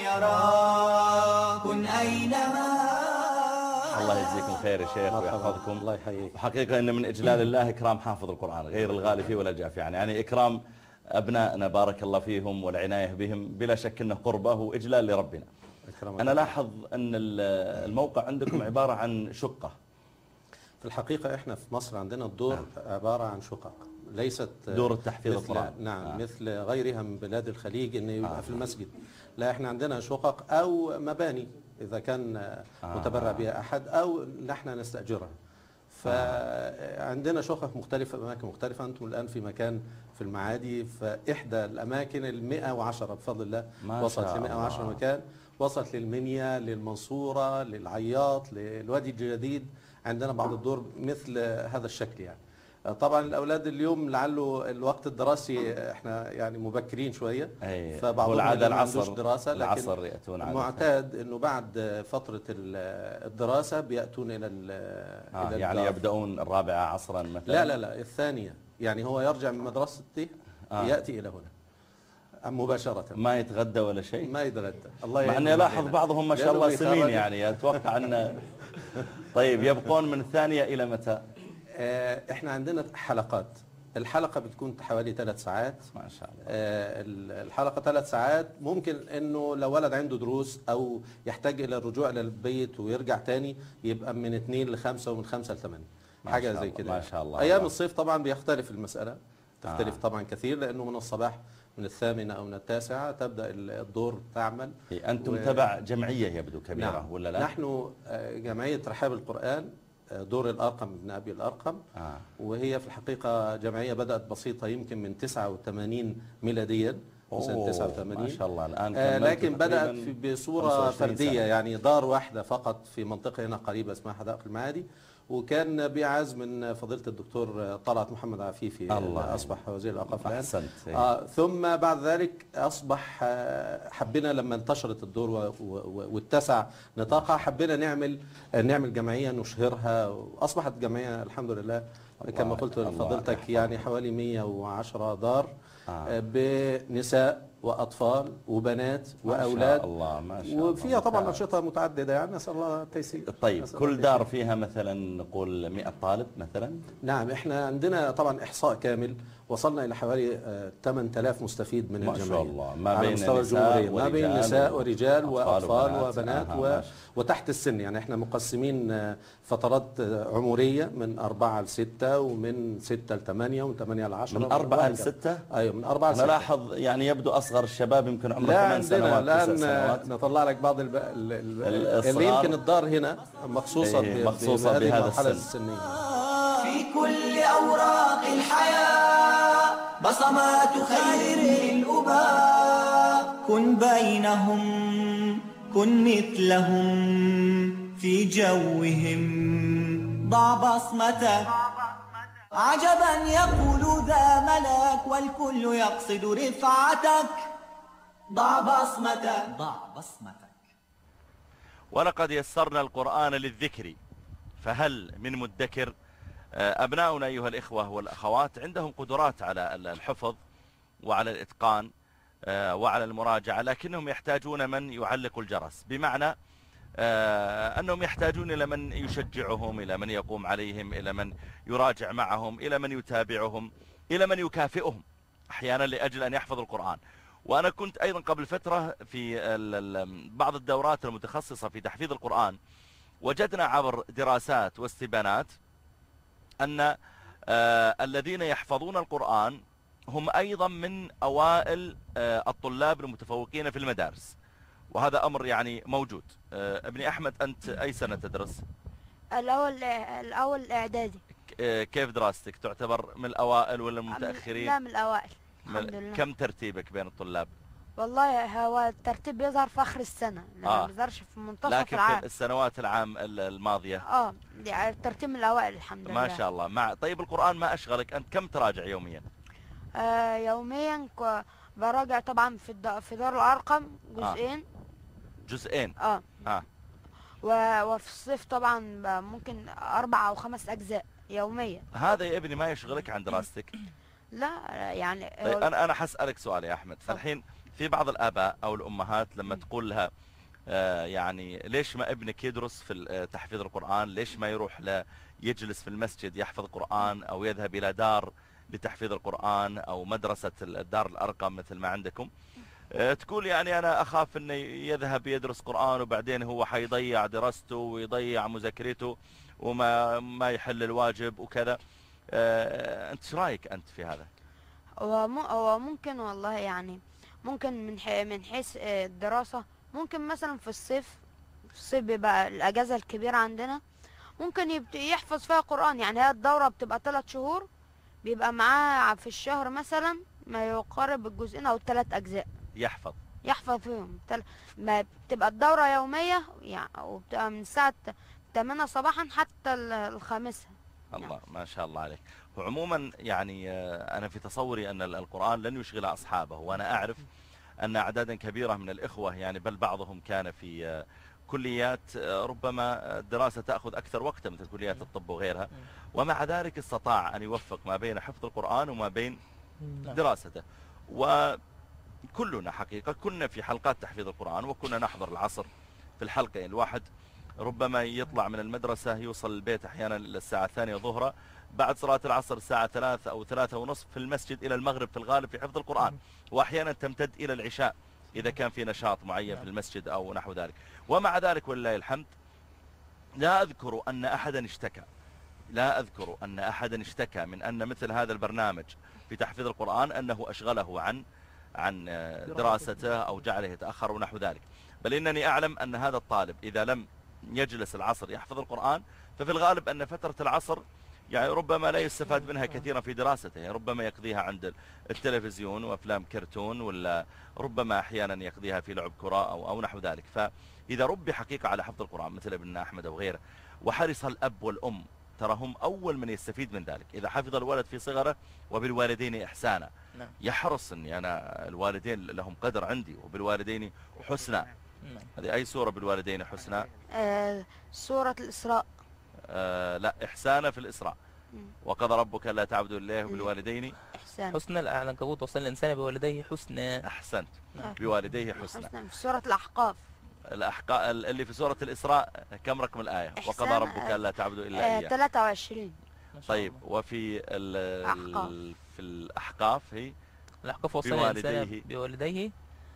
يرى كن أينما. الله يجزيكم خير يا شيخ ويحفظكم. الله يحييك. وحقيقة إن من إجلال الله إكرام حافظ القرآن غير الغالي فيه ولا جاف، يعني يعني إكرام أبنائنا بارك الله فيهم والعناية بهم بلا شك أنه قربه وإجلال لربنا. أنا لاحظ أن الموقع عندكم عبارة عن شقة. في الحقيقة إحنا في مصر عندنا الدور نعم. عبارة عن شقق، ليست دور التحفيظ القرآن. نعم آه. مثل غيرها من بلاد الخليج إنه يبقى آه. في المسجد. لا، إحنا عندنا شقق أو مباني إذا كان آه. متبرع بها أحد أو نحن نستأجرها. فعندنا شقق مختلفة أماكن مختلفة. أنتم الآن في مكان في المعادي، فإحدى الأماكن المئة وعشرة بفضل الله وصلت لمئة وعشرة مكان، وصلت للمنيا للمنصورة للعياط للوادي الجديد. عندنا بعض الدور مثل هذا الشكل. يعني طبعا الأولاد اليوم لعله الوقت الدراسي احنا يعني مبكرين شوية، فبعضهم ما عندوش دراسة، لكن العصر يأتون معتاد انه بعد فترة الدراسة بيأتون الى, آه إلى يعني يبدأون الرابعة عصرا مثلا. لا لا لا الثانية، يعني هو يرجع من مدرسته آه. يأتي إلى هنا مباشرة، ما يتغدى ولا شيء. ما يتغدى. الله مع أني ألاحظ بعضهم ما شاء الله سمين، يعني أتوقع أن طيب يبقون من الثانية إلى متى؟ احنا عندنا حلقات، الحلقة بتكون حوالي ثلاث ساعات ما شاء الله. الحلقة ثلاث ساعات. ممكن انه لو ولد عنده دروس او يحتاج الى الرجوع الى البيت ويرجع تاني يبقى من اثنين لخمسة ومن خمسة لثمانية، حاجة زي كده. ما شاء الله. ايام الصيف طبعا بيختلف المسألة، تختلف آه. طبعا كثير، لانه من الصباح من الثامنة او من التاسعة تبدأ الدور تعمل. انتم و... تبع جمعية يبدو كبيرة نعم. ولا لا؟ نحن جمعية رحاب القرآن دور الأرقم ابن أبي الأرقم آه. وهي في الحقيقة جمعية بدأت بسيطة يمكن من تسعة وثمانين ميلاديا، سنة تسعة وثمانين ما شاء الله. الآن آه لكن بدأت بصورة فردية سنة. يعني دار واحدة فقط في منطقة هنا قريبة اسمها حدائق المعادي، وكان بعز من فضيلة الدكتور طلعت محمد عفيفي الله أصبح وزير الأوقاف الآن. آه ثم بعد ذلك أصبح آه حبينا لما انتشرت الدور واتسع نطاقها حبينا نعمل آه نعمل جمعية نشهرها، وأصبحت جمعية الحمد لله كما قلت لفضيلتك يعني حوالي مئة وعشرة دار آه. بنساء وأطفال وبنات وأولاد. الله ما شاء الله. وفيها طبعا أنشطة متعددة، يعني نسأل الله التيسير. طيب كل دار فيها مثلا نقول مئة طالب مثلا؟ نعم، احنا عندنا طبعا إحصاء كامل وصلنا إلى حوالي ثمانية آلاف مستفيد من الجمعية. ما شاء الله. ما بين نساء ما بين نساء ورجال وأطفال وبنات, وبنات و... وتحت السن. يعني احنا مقسمين فترات عمرية من أربعة لستة ومن ستة لثمانية ومن ثمانية لعشرة. من أربعة لستة؟ أيوة من أربعة لستة. أنا لاحظ يعني يبدو أصغر الشباب يمكن عمره ثمان سنوات تسع سنوات. نطلع لك بعض الب... اللي يمكن الدار هنا مخصوصة إيه مخصوصة بهذا المرحلة السن. السنية. في كل أوراق الحياة بصمات خير للأباء كن بينهم كن مثلهم في جوهم ضع بصمتك. عجبا يقول ذا ملك والكل يقصد رفعتك، ضع بصمتك ضع بصمتك. ولقد يسرنا القرآن للذكر فهل من مدكر. أبناؤنا أيها الإخوة والأخوات عندهم قدرات على الحفظ وعلى الإتقان وعلى المراجعة، لكنهم يحتاجون من يعلق الجرس، بمعنى أنهم يحتاجون إلى من يشجعهم، إلى من يقوم عليهم، إلى من يراجع معهم، إلى من يتابعهم، إلى من يكافئهم أحيانا لأجل أن يحفظوا القرآن. وأنا كنت أيضا قبل فترة في بعض الدورات المتخصصة في تحفيظ القرآن، وجدنا عبر دراسات واستبانات أن الذين يحفظون القرآن هم أيضا من أوائل الطلاب المتفوقين في المدارس، وهذا أمر يعني موجود. ابني أحمد أنت أي سنة تدرس؟ الأول الأول الإعدادي. كيف دراستك؟ تعتبر من الأوائل ولا من المتأخرين؟ لا، من الأوائل الحمد لله. كم ترتيبك بين الطلاب؟ والله هو الترتيب بيظهر في آخر السنة، آه. ما بيظهرش في منتصف لكن العام. في السنوات العام الماضية اه يعني الترتيب من الأوائل الحمد لله ما شاء الله. مع طيب القرآن ما أشغلك، أنت كم تراجع يوميا؟ آه يوميا براجع طبعا في الد... في دار الأرقم جزئين. آه. جزئين اه, آه. و... وفي الصيف طبعا ممكن أربع أو خمس أجزاء يوميا. هذا يا ابني ما يشغلك عن دراستك؟ لا يعني طيب أنا أنا حسألك سؤال يا أحمد. فالحين في بعض الآباء أو الأمهات لما تقول لها آه يعني ليش ما ابنك يدرس في تحفيظ القرآن، ليش ما يروح ل يجلس في المسجد يحفظ القرآن، أو يذهب إلى دار لتحفيظ القرآن، أو مدرسة الدار الأرقم مثل ما عندكم، آه تقول يعني أنا أخاف أنه يذهب يدرس قرآن وبعدين هو حيضيع دراسته ويضيع مذاكرته وما ما يحل الواجب وكذا. آه أنت ايش رايك أنت في هذا؟ هو ممكن والله يعني ممكن من حي من حيث الدراسة، ممكن مثلا في الصيف في الصيف بيبقى الأجازة الكبيرة عندنا، ممكن يبتدي يحفظ فيها قرآن. يعني هي الدورة بتبقى ثلاث شهور، بيبقى معاه في الشهر مثلا ما يقارب الجزئين أو الثلاث أجزاء يحفظ يحفظ فيهم. تل... ما بتبقى الدورة يومية يعني، وبتبقى من الساعة ثمانية صباحا حتى الخامسة. الله يعني. ما شاء الله عليك. وعموما يعني أنا في تصوري أن القرآن لن يشغل أصحابه، وأنا أعرف أن أعدادا كبيرة من الإخوة يعني بل بعضهم كان في كليات ربما الدراسة تأخذ أكثر وقتا مثل كليات الطب وغيرها، ومع ذلك استطاع أن يوفق ما بين حفظ القرآن وما بين دراسته. وكلنا حقيقة كنا في حلقات تحفيظ القرآن وكنا نحضر العصر في الحلقة. الواحد ربما يطلع من المدرسة يوصل البيت أحيانا للساعة الثانية ظهرا، بعد صلاة العصر الساعة ثلاثة أو ثلاثة ونصف في المسجد إلى المغرب في الغالب في حفظ القرآن، وأحيانا تمتد إلى العشاء إذا كان في نشاط معين في المسجد أو نحو ذلك. ومع ذلك ولله الحمد لا أذكر أن أحدا اشتكى لا أذكر أن أحدا اشتكى من أن مثل هذا البرنامج في تحفيظ القرآن أنه أشغله عن عن دراسته أو جعله يتأخر ونحو ذلك. بل إنني أعلم أن هذا الطالب إذا لم يجلس العصر يحفظ القرآن ففي الغالب أن فترة العصر يعني ربما لا يستفاد منها كثيرا في دراسته، يعني ربما يقضيها عند التلفزيون وأفلام كرتون، ولا ربما أحيانا يقضيها في لعب كرة أو, أو نحو ذلك. فإذا ربي حقيقة على حفظ القرآن مثل ابن أحمد أو غيره وحرص الأب والأم ترى هم أول من يستفيد من ذلك. إذا حفظ الولد في صغره وبالوالدين إحسانا، يحرص أني أنا الوالدين لهم قدر عندي وبالوالدين حسنا. هذه أي سورة بالوالدين حسنا؟ آه سورة الإسراء. آه لا إحسانا في الإسراء. وقضى ربك لا تعبدوا إليه وبالوالدين إحسانا. حسنا العنكبوت وصل الإنسان بوالديه حسنا. أحسنت. بوالديه حسنا. حسنا في سورة الأحقاف. الأحقاف اللي في سورة الإسراء كم رقم الآية؟ وقضى ربك لا تعبدوا إلا آه إياه. ثلاثة وعشرين. طيب وفي ال في الأحقاف هي الأحقاف وصل الإنسان بوالديه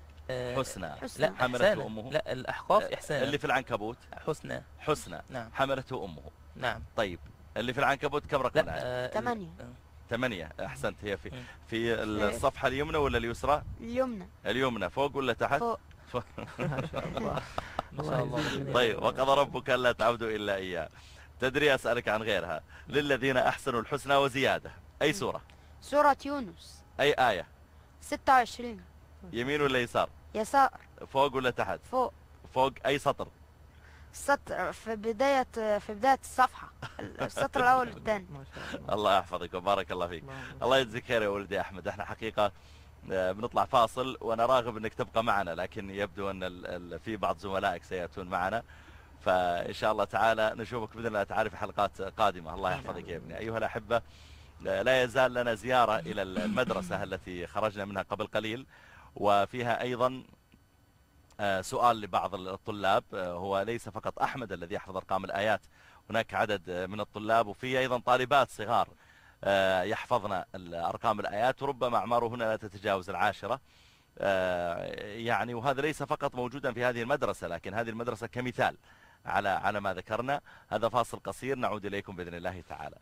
حسنى. لا حملته أمه. لا الأحقاف إحسانا. اللي في العنكبوت حسنى. حسنى. نعم. حملته أمه. نعم. طيب اللي في العنكبوت كم رقم الآية؟ آه ثمانية. ثمانية. أحسنت. هي في في الصفحة اليمنى ولا اليسرى؟ اليمنى. اليمنى. فوق ولا تحت؟ فوق. ما شاء الله. ما شاء الله. طيب وقضى ربك ألا تعبدوا إلا إياه. تدري أسألك عن غيرها. للذين أحسنوا الحسنى وزيادة. أي سورة؟ سورة يونس. أي آية؟ ستة وعشرين. يمين ولا يسار؟ يسار. فوق ولا تحت؟ فوق. فوق أي سطر؟ السطر في بداية في بداية الصفحة، السطر الأول والثاني. ما شاء الله. الله يحفظك وبارك الله فيك. الله يجزيك خير يا ولدي أحمد. احنا حقيقة آه، بنطلع فاصل وأنا راغب أنك تبقى معنا، لكن يبدو أن ال- ال- في بعض زملائك سيأتون معنا، فإن شاء الله تعالى نشوفك بإذن الله تعالى في حلقات قادمة. الله يحفظك يا ابني. أيها الأحبة، آه، لا يزال لنا زيارة إلى المدرسة التي خرجنا منها قبل قليل، وفيها أيضا آه، سؤال لبعض الطلاب. آه، هو ليس فقط أحمد الذي يحفظ أرقام الآيات، هناك عدد آه، من الطلاب، وفي أيضا طالبات صغار آه، يحفظن أرقام الآيات، وربما أعمارهن لا تتجاوز العاشرة. آه، يعني وهذا ليس فقط موجودا في هذه المدرسة، لكن هذه المدرسة كمثال على على ما ذكرنا. هذا فاصل قصير، نعود إليكم بإذن الله تعالى.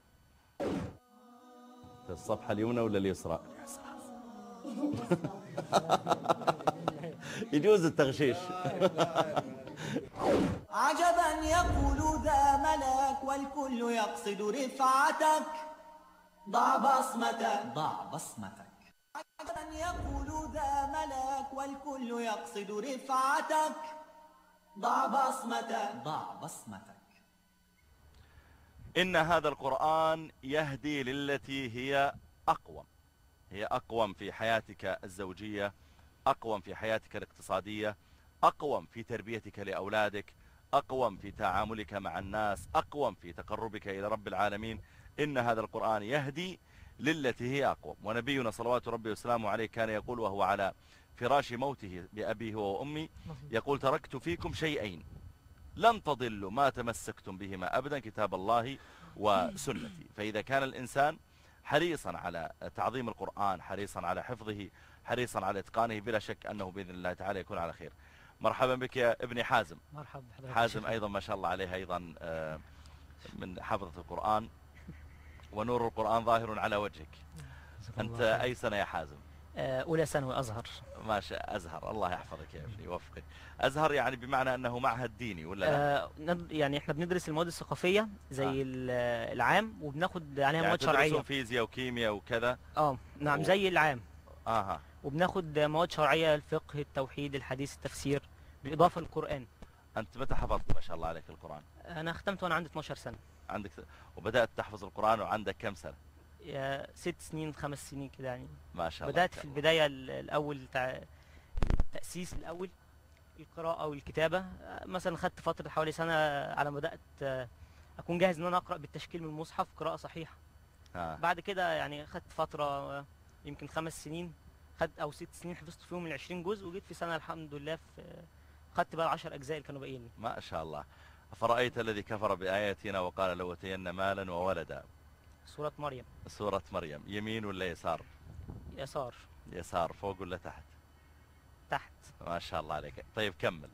الصفحة اليمنى ولا اليسرى؟ يجوز التغشيش. عجبا يقول ذا ملك والكل يقصد رفعتك، ضع بصمتك ضع بصمتك. عجبا يقول ذا ملك والكل يقصد رفعتك، ضع بصمتك ضع بصمتك. إن هذا القرآن يهدي للتي هي أقوم، هي أقوم في حياتك الزوجية، أقوم في حياتك الاقتصادية، أقوم في تربيتك لأولادك، أقوم في تعاملك مع الناس، أقوم في تقربك إلى رب العالمين. إن هذا القرآن يهدي للتي هي أقوم. ونبينا صلوات ربي وسلامه عليه كان يقول وهو على فراش موته بأبيه وأمي، يقول: تركت فيكم شيئين لن تضلوا ما تمسكتم بهما أبدا، كتاب الله وسنتي. فإذا كان الإنسان حريصا على تعظيم القرآن، حريصا على حفظه، حريصا على إتقانه، بلا شك أنه بإذن الله تعالى يكون على خير. مرحبا بك يا ابني حازم. مرحبا بحضرتك. حازم أيضا ما شاء الله عليه أيضا من حفظة القرآن، ونور القرآن ظاهر على وجهك. أنت أي سنة يا حازم؟ أولى ثانوي أزهر. ما شاء. أزهر، الله يحفظك يا ابني يوفقك. أزهر يعني بمعنى أنه معهد ديني ولا لا؟ آه يعني احنا بندرس المواد الثقافية زي آه. العام، وبناخد عليها يعني مواد شرعية. يعني فيزياء وكيمياء وكذا؟ اه نعم و... زي العام. اها. وبناخد مواد شرعية، الفقه، التوحيد، الحديث، التفسير، بالإضافة للقرآن. أنت متى حفظت ما شاء الله عليك القرآن؟ أنا ختمت وأنا عندي اثناشر سنة. عندك وبدأت تحفظ القرآن وعندك كم سنة؟ يا ست سنين خمس سنين كده يعني. ما شاء الله. بدأت في البداية الأول تاع التأسيس الأول، القراءة والكتابة. مثلا خدت فترة حوالي سنة على ما بدأت أكون جاهز إن أنا أقرأ بالتشكيل من المصحف قراءة صحيحة. آه. بعد كده يعني خدت فترة يمكن خمس سنين خدت أو ست سنين حفظت فيهم من عشرين جزء، وجيت في سنة الحمد لله في خدت بقى العشر أجزاء اللي كانوا باقيين. ما شاء الله. أفرأيت الذي كفر بآياتنا وقال لأوتين مالا وولدا؟ سورة مريم. سورة مريم. يمين ولا يسار؟ يسار. يسار. فوق ولا تحت؟ تحت. ما شاء الله عليك. طيب كمل.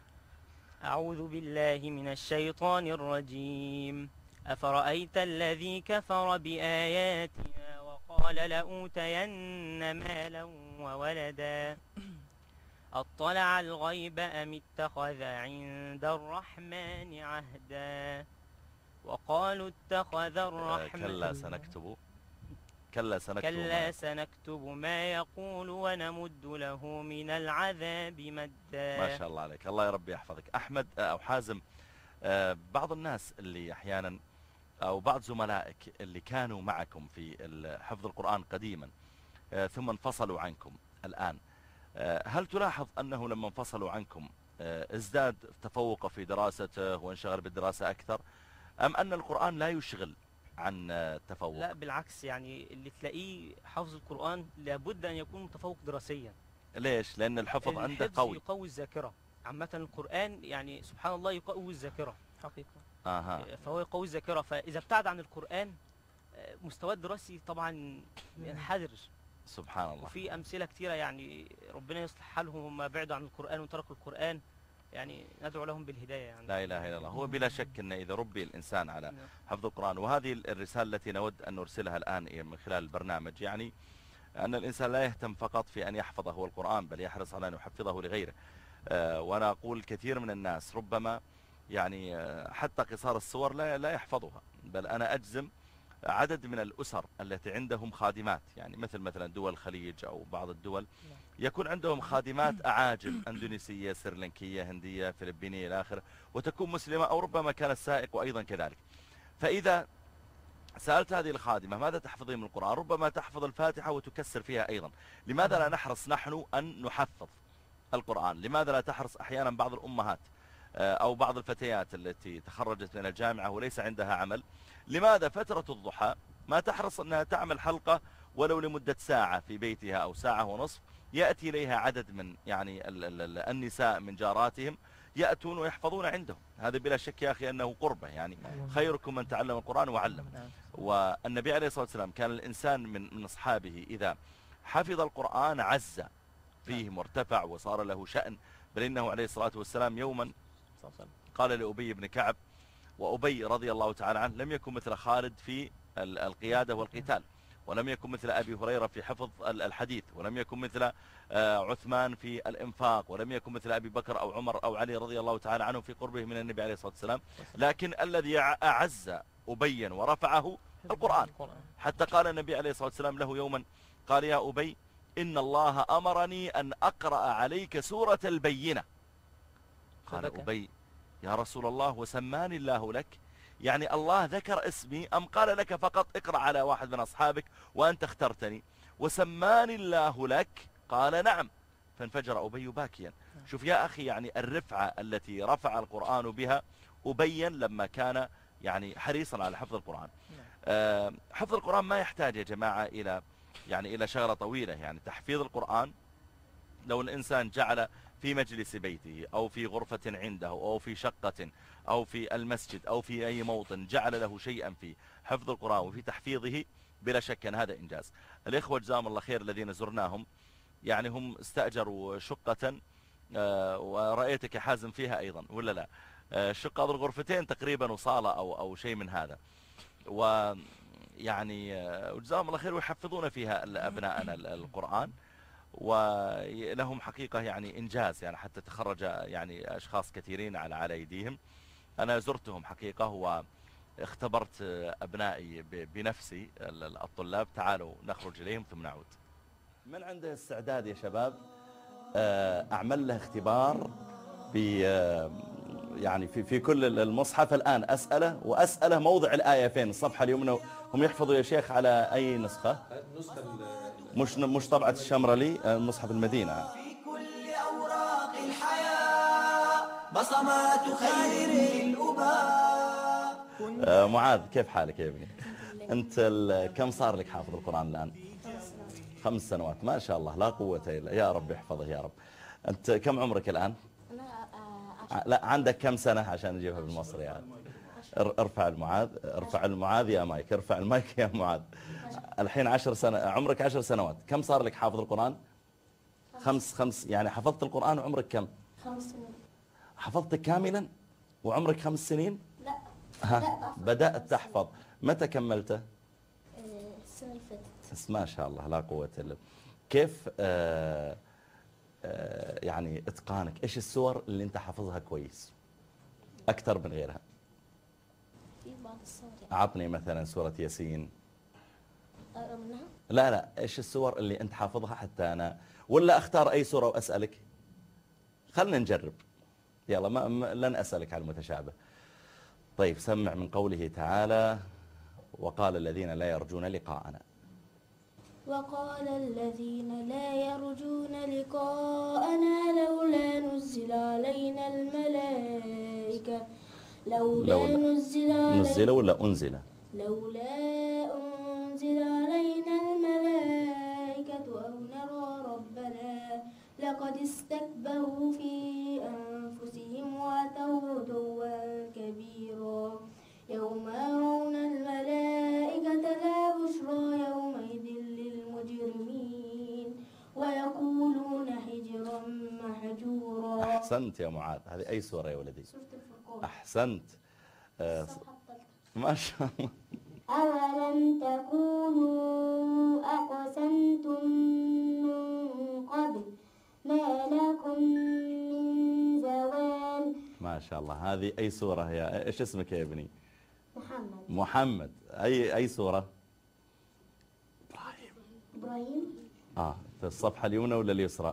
أعوذ بالله من الشيطان الرجيم. أفرأيت الذي كفر بآياتنا وقال لأوتين مالا وولدا أطلع الغيب أم اتخذ عند الرحمن عهدا وقالوا اتخذ الرحمن. كلا سنكتب كلا سنكتب كلا ما سنكتب ما يقول ونمد له من العذاب مدا. ما شاء الله عليك. الله يا رب يحفظك. أحمد أو حازم، بعض الناس اللي أحيانا أو بعض زملائك اللي كانوا معكم في حفظ القرآن قديما ثم انفصلوا عنكم الآن، هل تلاحظ أنه لما انفصلوا عنكم ازداد تفوق في دراسته وانشغل بالدراسة أكثر، أم أن القرآن لا يشغل عن التفوق؟ لا بالعكس، يعني اللي تلاقيه حافظ القرآن لابد أن يكون متفوق دراسيا. ليش؟ لأن الحفظ عنده قوي. يقوي الذاكرة. عامة القرآن يعني سبحان الله يقوي الذاكرة حقيقة. آها. فهو يقوي الذاكرة، فإذا ابتعد عن القرآن مستوى الدراسي طبعا ينحدر. سبحان الله. وفي أمثلة كثيرة يعني ربنا يصلح حالهم هم بعدوا عن القرآن وتركوا القرآن، يعني ندعو لهم بالهداية يعني. لا إله إلا الله. هو بلا شك أن إذا ربي الإنسان على حفظ القرآن، وهذه الرسالة التي نود أن نرسلها الآن من خلال البرنامج، يعني أن الإنسان لا يهتم فقط في أن يحفظه هو القرآن، بل يحرص على أن يحفظه لغيره. آه وأنا أقول كثير من الناس ربما يعني آه حتى قصار الصور لا لا يحفظها، بل أنا أجزم عدد من الأسر التي عندهم خادمات، يعني مثل مثلا دول الخليج أو بعض الدول يكون عندهم خادمات أعاجم أندونيسية سريلانكية هندية فلبينية إلى آخره، وتكون مسلمة أو ربما كانت سائق وأيضا كذلك. فإذا سألت هذه الخادمة ماذا تحفظين من القرآن، ربما تحفظ الفاتحة وتكسر فيها أيضا. لماذا لا نحرص نحن أن نحفظ القرآن؟ لماذا لا تحرص أحيانا بعض الأمهات أو بعض الفتيات التي تخرجت من الجامعة وليس عندها عمل، لماذا فترة الضحى ما تحرص أنها تعمل حلقة ولو لمدة ساعة في بيتها أو ساعة ونصف، يأتي إليها عدد من يعني ال ال ال النساء من جاراتهم يأتون ويحفظون عندهم. هذا بلا شك يا أخي أنه قربة، يعني خيركم من تعلم القرآن وعلم. والنبي عليه الصلاة والسلام كان الإنسان من من أصحابه إذا حفظ القرآن عز فيهم وارتفع وصار له شأن، بل إنه عليه الصلاة والسلام يوما قال لأبي بن كعب، وأبي رضي الله تعالى عنه لم يكن مثل خالد في القيادة والقتال، ولم يكن مثل أبي هريرة في حفظ الحديث، ولم يكن مثل عثمان في الإنفاق، ولم يكن مثل أبي بكر أو عمر أو علي رضي الله تعالى عنه في قربه من النبي عليه الصلاة والسلام. لكن الذي أعز أبيا ورفعه القرآن، حتى قال النبي عليه الصلاة والسلام له يوما قال يا أبي إن الله أمرني أن أقرأ عليك سورة البينة. قال أبي يا رسول الله وسماني الله لك، يعني الله ذكر اسمي أم قال لك فقط اقرأ على واحد من أصحابك وأنت اخترتني وسماني الله لك؟ قال نعم. فانفجر أبي باكيا. شوف يا أخي يعني الرفعة التي رفع القرآن بها أبين لما كان يعني حريصا على حفظ القرآن. أه حفظ القرآن ما يحتاج يا جماعة إلى يعني إلى شغلة طويلة. يعني تحفيظ القرآن لو الإنسان جعل في مجلس بيته أو في غرفة عنده أو في شقة أو في المسجد أو في أي موطن جعل له شيئا في حفظ القرآن وفي تحفيظه، بلا شك أن هذا إنجاز. الإخوة جزاهم الله خير الذين زرناهم يعني هم استأجروا شقة آه ورأيتك يا حازم فيها أيضا ولا لا؟ آه شقة غرفتين تقريبا وصالة أو, أو شيء من هذا، ويعني آه وجزاهم الله خير ويحفظون فيها أبناءنا القرآن، ولهم حقيقة يعني إنجاز، يعني حتى تخرج يعني أشخاص كثيرين على على أيديهم. أنا زرتهم حقيقة واختبرت أبنائي بنفسي الطلاب. تعالوا نخرج إليهم ثم نعود. من عنده استعداد يا شباب أعمل له اختبار في يعني في في كل المصحف الآن، أسأله وأسأله موضع الآية فين، الصفحة اليمنى. هم يحفظوا يا شيخ على أي نسخة؟ مش مش طبعة الشمرلي، المصحف المدينة. في كل أوراق الحياة بصمات خير الأباء. آه معاذ كيف حالك يا ابني؟ أنت كم صار لك حافظ القرآن الآن؟ خمس سنوات. ما شاء الله لا قوة إلا يا رب يحفظه يا رب. أنت كم عمرك الآن؟ أنا لا عندك كم سنة عشان نجيبها بالمصري يعني. ارفع المعاذ، ارفع المعاذ يا مايك، ارفع المايك يا معاذ. الحين عشر سنة، عمرك عشر سنوات. كم صار لك حافظ القرآن؟ خمس خمس يعني حفظت القرآن وعمرك كم؟ خمس سنين. حفظت كاملا وعمرك خمس سنين؟ لا. ها لا. بدأت تحفظ متى كملته؟ السنة اللي فاتت. ما شاء الله لا قوة إلا. كيف آه آه يعني إتقانك؟ إيش السور اللي أنت حافظها كويس أكثر من غيرها؟ في بعض السور يعني. أعطني مثلا سورة ياسين. أقرأ منها؟ لا لا إيش السور اللي أنت حافظها حتى أنا، ولا أختار أي سورة وأسألك؟ خلنا نجرب يلا، ما, ما لن أسألك على المتشابه. طيب سمع من قوله تعالى وقال الذين لا يرجون لقاءنا. وقال الذين لا يرجون لقاءنا لولا نزل علينا الملائكة لولا, لولا نزل علينا نزل ولا أنزل لولا أنزل علينا الملائكة أو نرى ربنا لقد استكبروا في أنفسهم وأتوا عتوا كبيرا يوم يرون الملائكة لا بشرى يومئذ للمجرمين ويقولون حجرا محجورا. أحسنت يا معاذ. هذه أي سورة يا ولدي؟ سورة الفرقان. أحسنت. آه ما شاء الله. أولم تكونوا أقسمتم من قبل ما لكم من زوال. ما شاء الله. هذه أي سورة يا إيش اسمك يا ابني؟ محمد. محمد. أي أي سورة؟ إبراهيم. آه في الصفحة اليمنى ولا اليسرى؟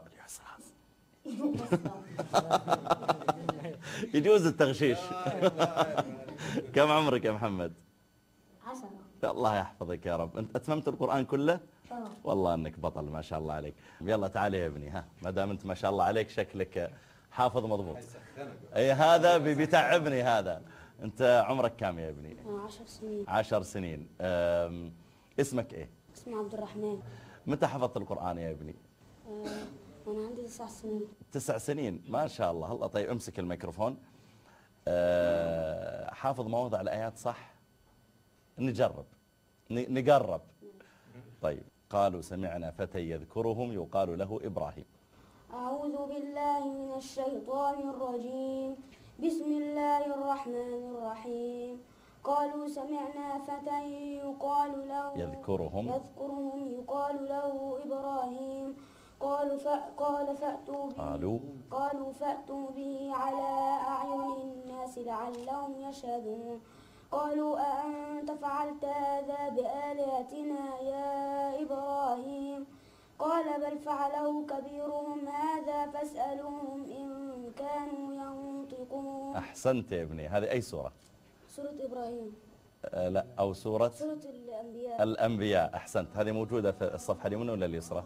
يجوز التغشيش. كم عمرك يا محمد؟ عشرة. الله يحفظك يا رب. أنت أتممت القرآن كله؟ اه. والله أنك بطل ما شاء الله عليك. يلا تعالي يا ابني، ها ما دام أنت ما شاء الله عليك شكلك حافظ مضبوط. أي هذا بيتعبني هذا. أنت عمرك كام يا ابني؟ عشر سنين. عشر سنين. أم... اسمك إيه؟ اسمي عبد الرحمن. متى حفظت القرآن يا ابني؟ آه، وأنا عندي تسع سنين. تسع سنين ما شاء الله. الله طيب امسك الميكروفون. أه... حافظ مواضع الآيات صح؟ نجرب ن... نقرب. طيب قالوا سمعنا فتى يذكرهم يقال له إبراهيم. أعوذ بالله من الشيطان الرجيم. بسم الله الرحمن الرحيم. قالوا سمعنا فتى يقال له يذكرهم يذكرهم يقال له إبراهيم. قالوا ف... قال فأتوا به قالوا قالوا فأتوا به على أعين الناس لعلهم يشهدون. قالوا أأنت فعلت هذا بآلهتنا يا إبراهيم؟ قال بل فعله كبيرهم هذا فاسألوهم إن كانوا ينطقون. أحسنت يا ابني. هذه أي سورة؟ سورة إبراهيم. أه لا أو سورة سورة الأنبياء. الأنبياء. أحسنت. هذه موجودة في الصفحة اليمنى ولا اليسرى؟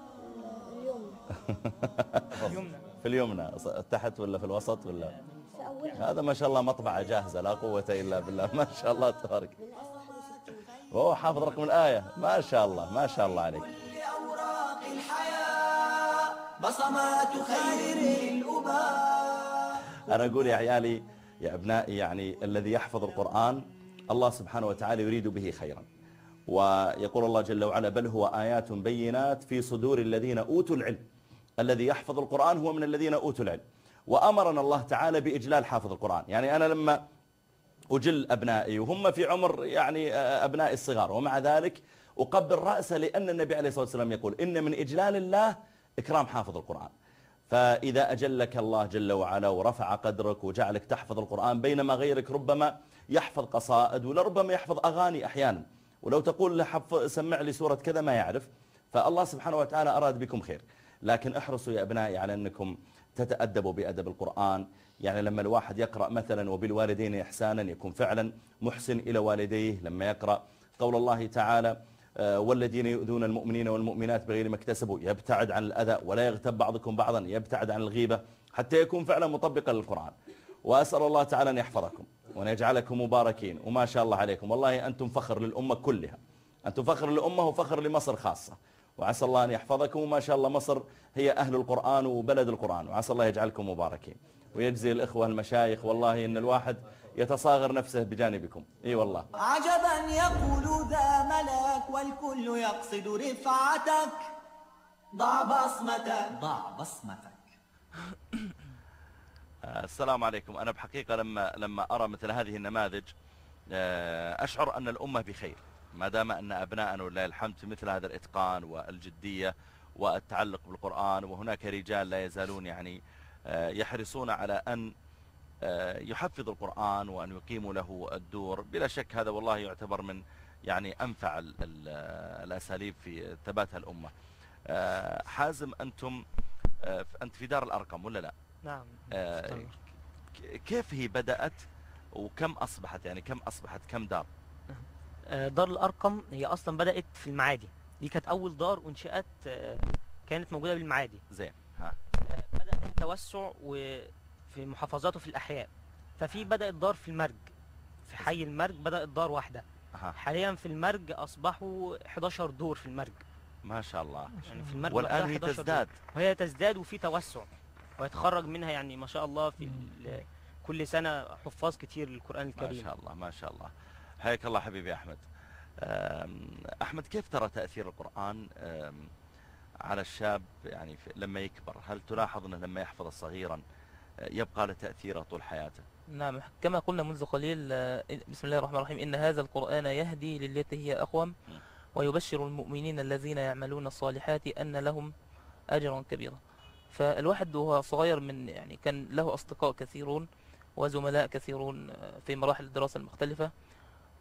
اليمنى. في اليمنى تحت ولا في الوسط ولا؟ في أولها. هذا ما شاء الله مطبعة جاهزة لا قوة إلا بالله ما شاء الله تبارك. هو حافظ رقم الآية ما شاء الله ما شاء الله عليك. لأوراق الحياة بصمات خير الأباء. أنا أقول يا عيالي يا أبنائي يعني الذي يحفظ القرآن الله سبحانه وتعالى يريد به خيرا. ويقول الله جل وعلا بل هو آيات بينات في صدور الذين أوتوا العلم. الذي يحفظ القرآن هو من الذين أوتوا العلم. وأمرنا الله تعالى بإجلال حافظ القرآن. يعني أنا لما أجل أبنائي وهم في عمر يعني أبنائي الصغار ومع ذلك أقبل رأسه لأن النبي عليه الصلاة والسلام يقول إن من إجلال الله إكرام حافظ القرآن. فإذا أجلك الله جل وعلا ورفع قدرك وجعلك تحفظ القرآن بينما غيرك ربما يحفظ قصائد ولربما يحفظ أغاني أحيانا ولو تقول له حفظ سمع لي سورة كذا ما يعرف. فالله سبحانه وتعالى أراد بكم خير. لكن احرصوا يا أبنائي على أنكم تتأدبوا بأدب القرآن. يعني لما الواحد يقرأ مثلا وبالوالدين إحسانا يكون فعلا محسن إلى والديه. لما يقرأ قول الله تعالى والذين يؤذون المؤمنين والمؤمنات بغير ما اكتسبوا يبتعد عن الأذى ولا يغتب بعضكم بعضا يبتعد عن الغيبة حتى يكون فعلا مطبقا للقرآن. وأسأل الله تعالى أن يحفظكم وأن يجعلكم مباركين وما شاء الله عليكم. والله أنتم فخر للأمة كلها. أنتم فخر للأمة وفخر لمصر خاصة. وعسى الله أن يحفظكم وما شاء الله مصر هي أهل القرآن وبلد القرآن. وعسى الله يجعلكم مباركين ويجزي الإخوة المشايخ. والله إن الواحد يتصاغر نفسه بجانبكم. إي والله. عجبا يقول ذا ملك والكل يقصد رفعتك ضع بصمتك ضع بصمتك. السلام عليكم. أنا بحقيقة لما لما أرى مثل هذه النماذج أشعر أن الأمة بخير ما دام أن أبناءنا ولله الحمد في مثل هذا الإتقان والجدية والتعلق بالقرآن. وهناك رجال لا يزالون يعني يحرصون على أن يحفظوا القرآن وأن يقيموا له الدور. بلا شك هذا والله يعتبر من يعني أنفع الأساليب في ثباتها الأمة. حازم أنتم أنت في دار الأرقم ولا لا؟ نعم. كيف هي بدأت وكم أصبحت يعني كم أصبحت كم دار؟ دار الأرقم هي أصلا بدأت في المعادي. دي كانت أول دار أنشئت كانت موجودة بالمعادي. زين. ها. بدأ التوسع وفي محافظات وفي الأحياء. ففي بدأت دار في المرج في حي المرج بدأت دار واحدة. أه. حاليا في المرج أصبحوا إحدى عشر دور في المرج. ما شاء الله. يعني في المرج والآن هي تزداد. وهي تزداد وفي توسع ويتخرج منها يعني ما شاء الله في كل سنة حفاظ كتير للقرآن الكريم. ما شاء الله ما شاء الله. حياك الله حبيبي أحمد. أحمد كيف ترى تأثير القرآن على الشاب يعني لما يكبر؟ هل تلاحظ أنه لما يحفظ صغيرا يبقى له تأثيره طول حياته؟ نعم كما قلنا منذ قليل بسم الله الرحمن الرحيم إن هذا القرآن يهدي للتي هي أقوم ويبشر المؤمنين الذين يعملون الصالحات أن لهم أجرا كبيرا. فالواحد وهو صغير من يعني كان له أصدقاء كثيرون وزملاء كثيرون في مراحل الدراسة المختلفة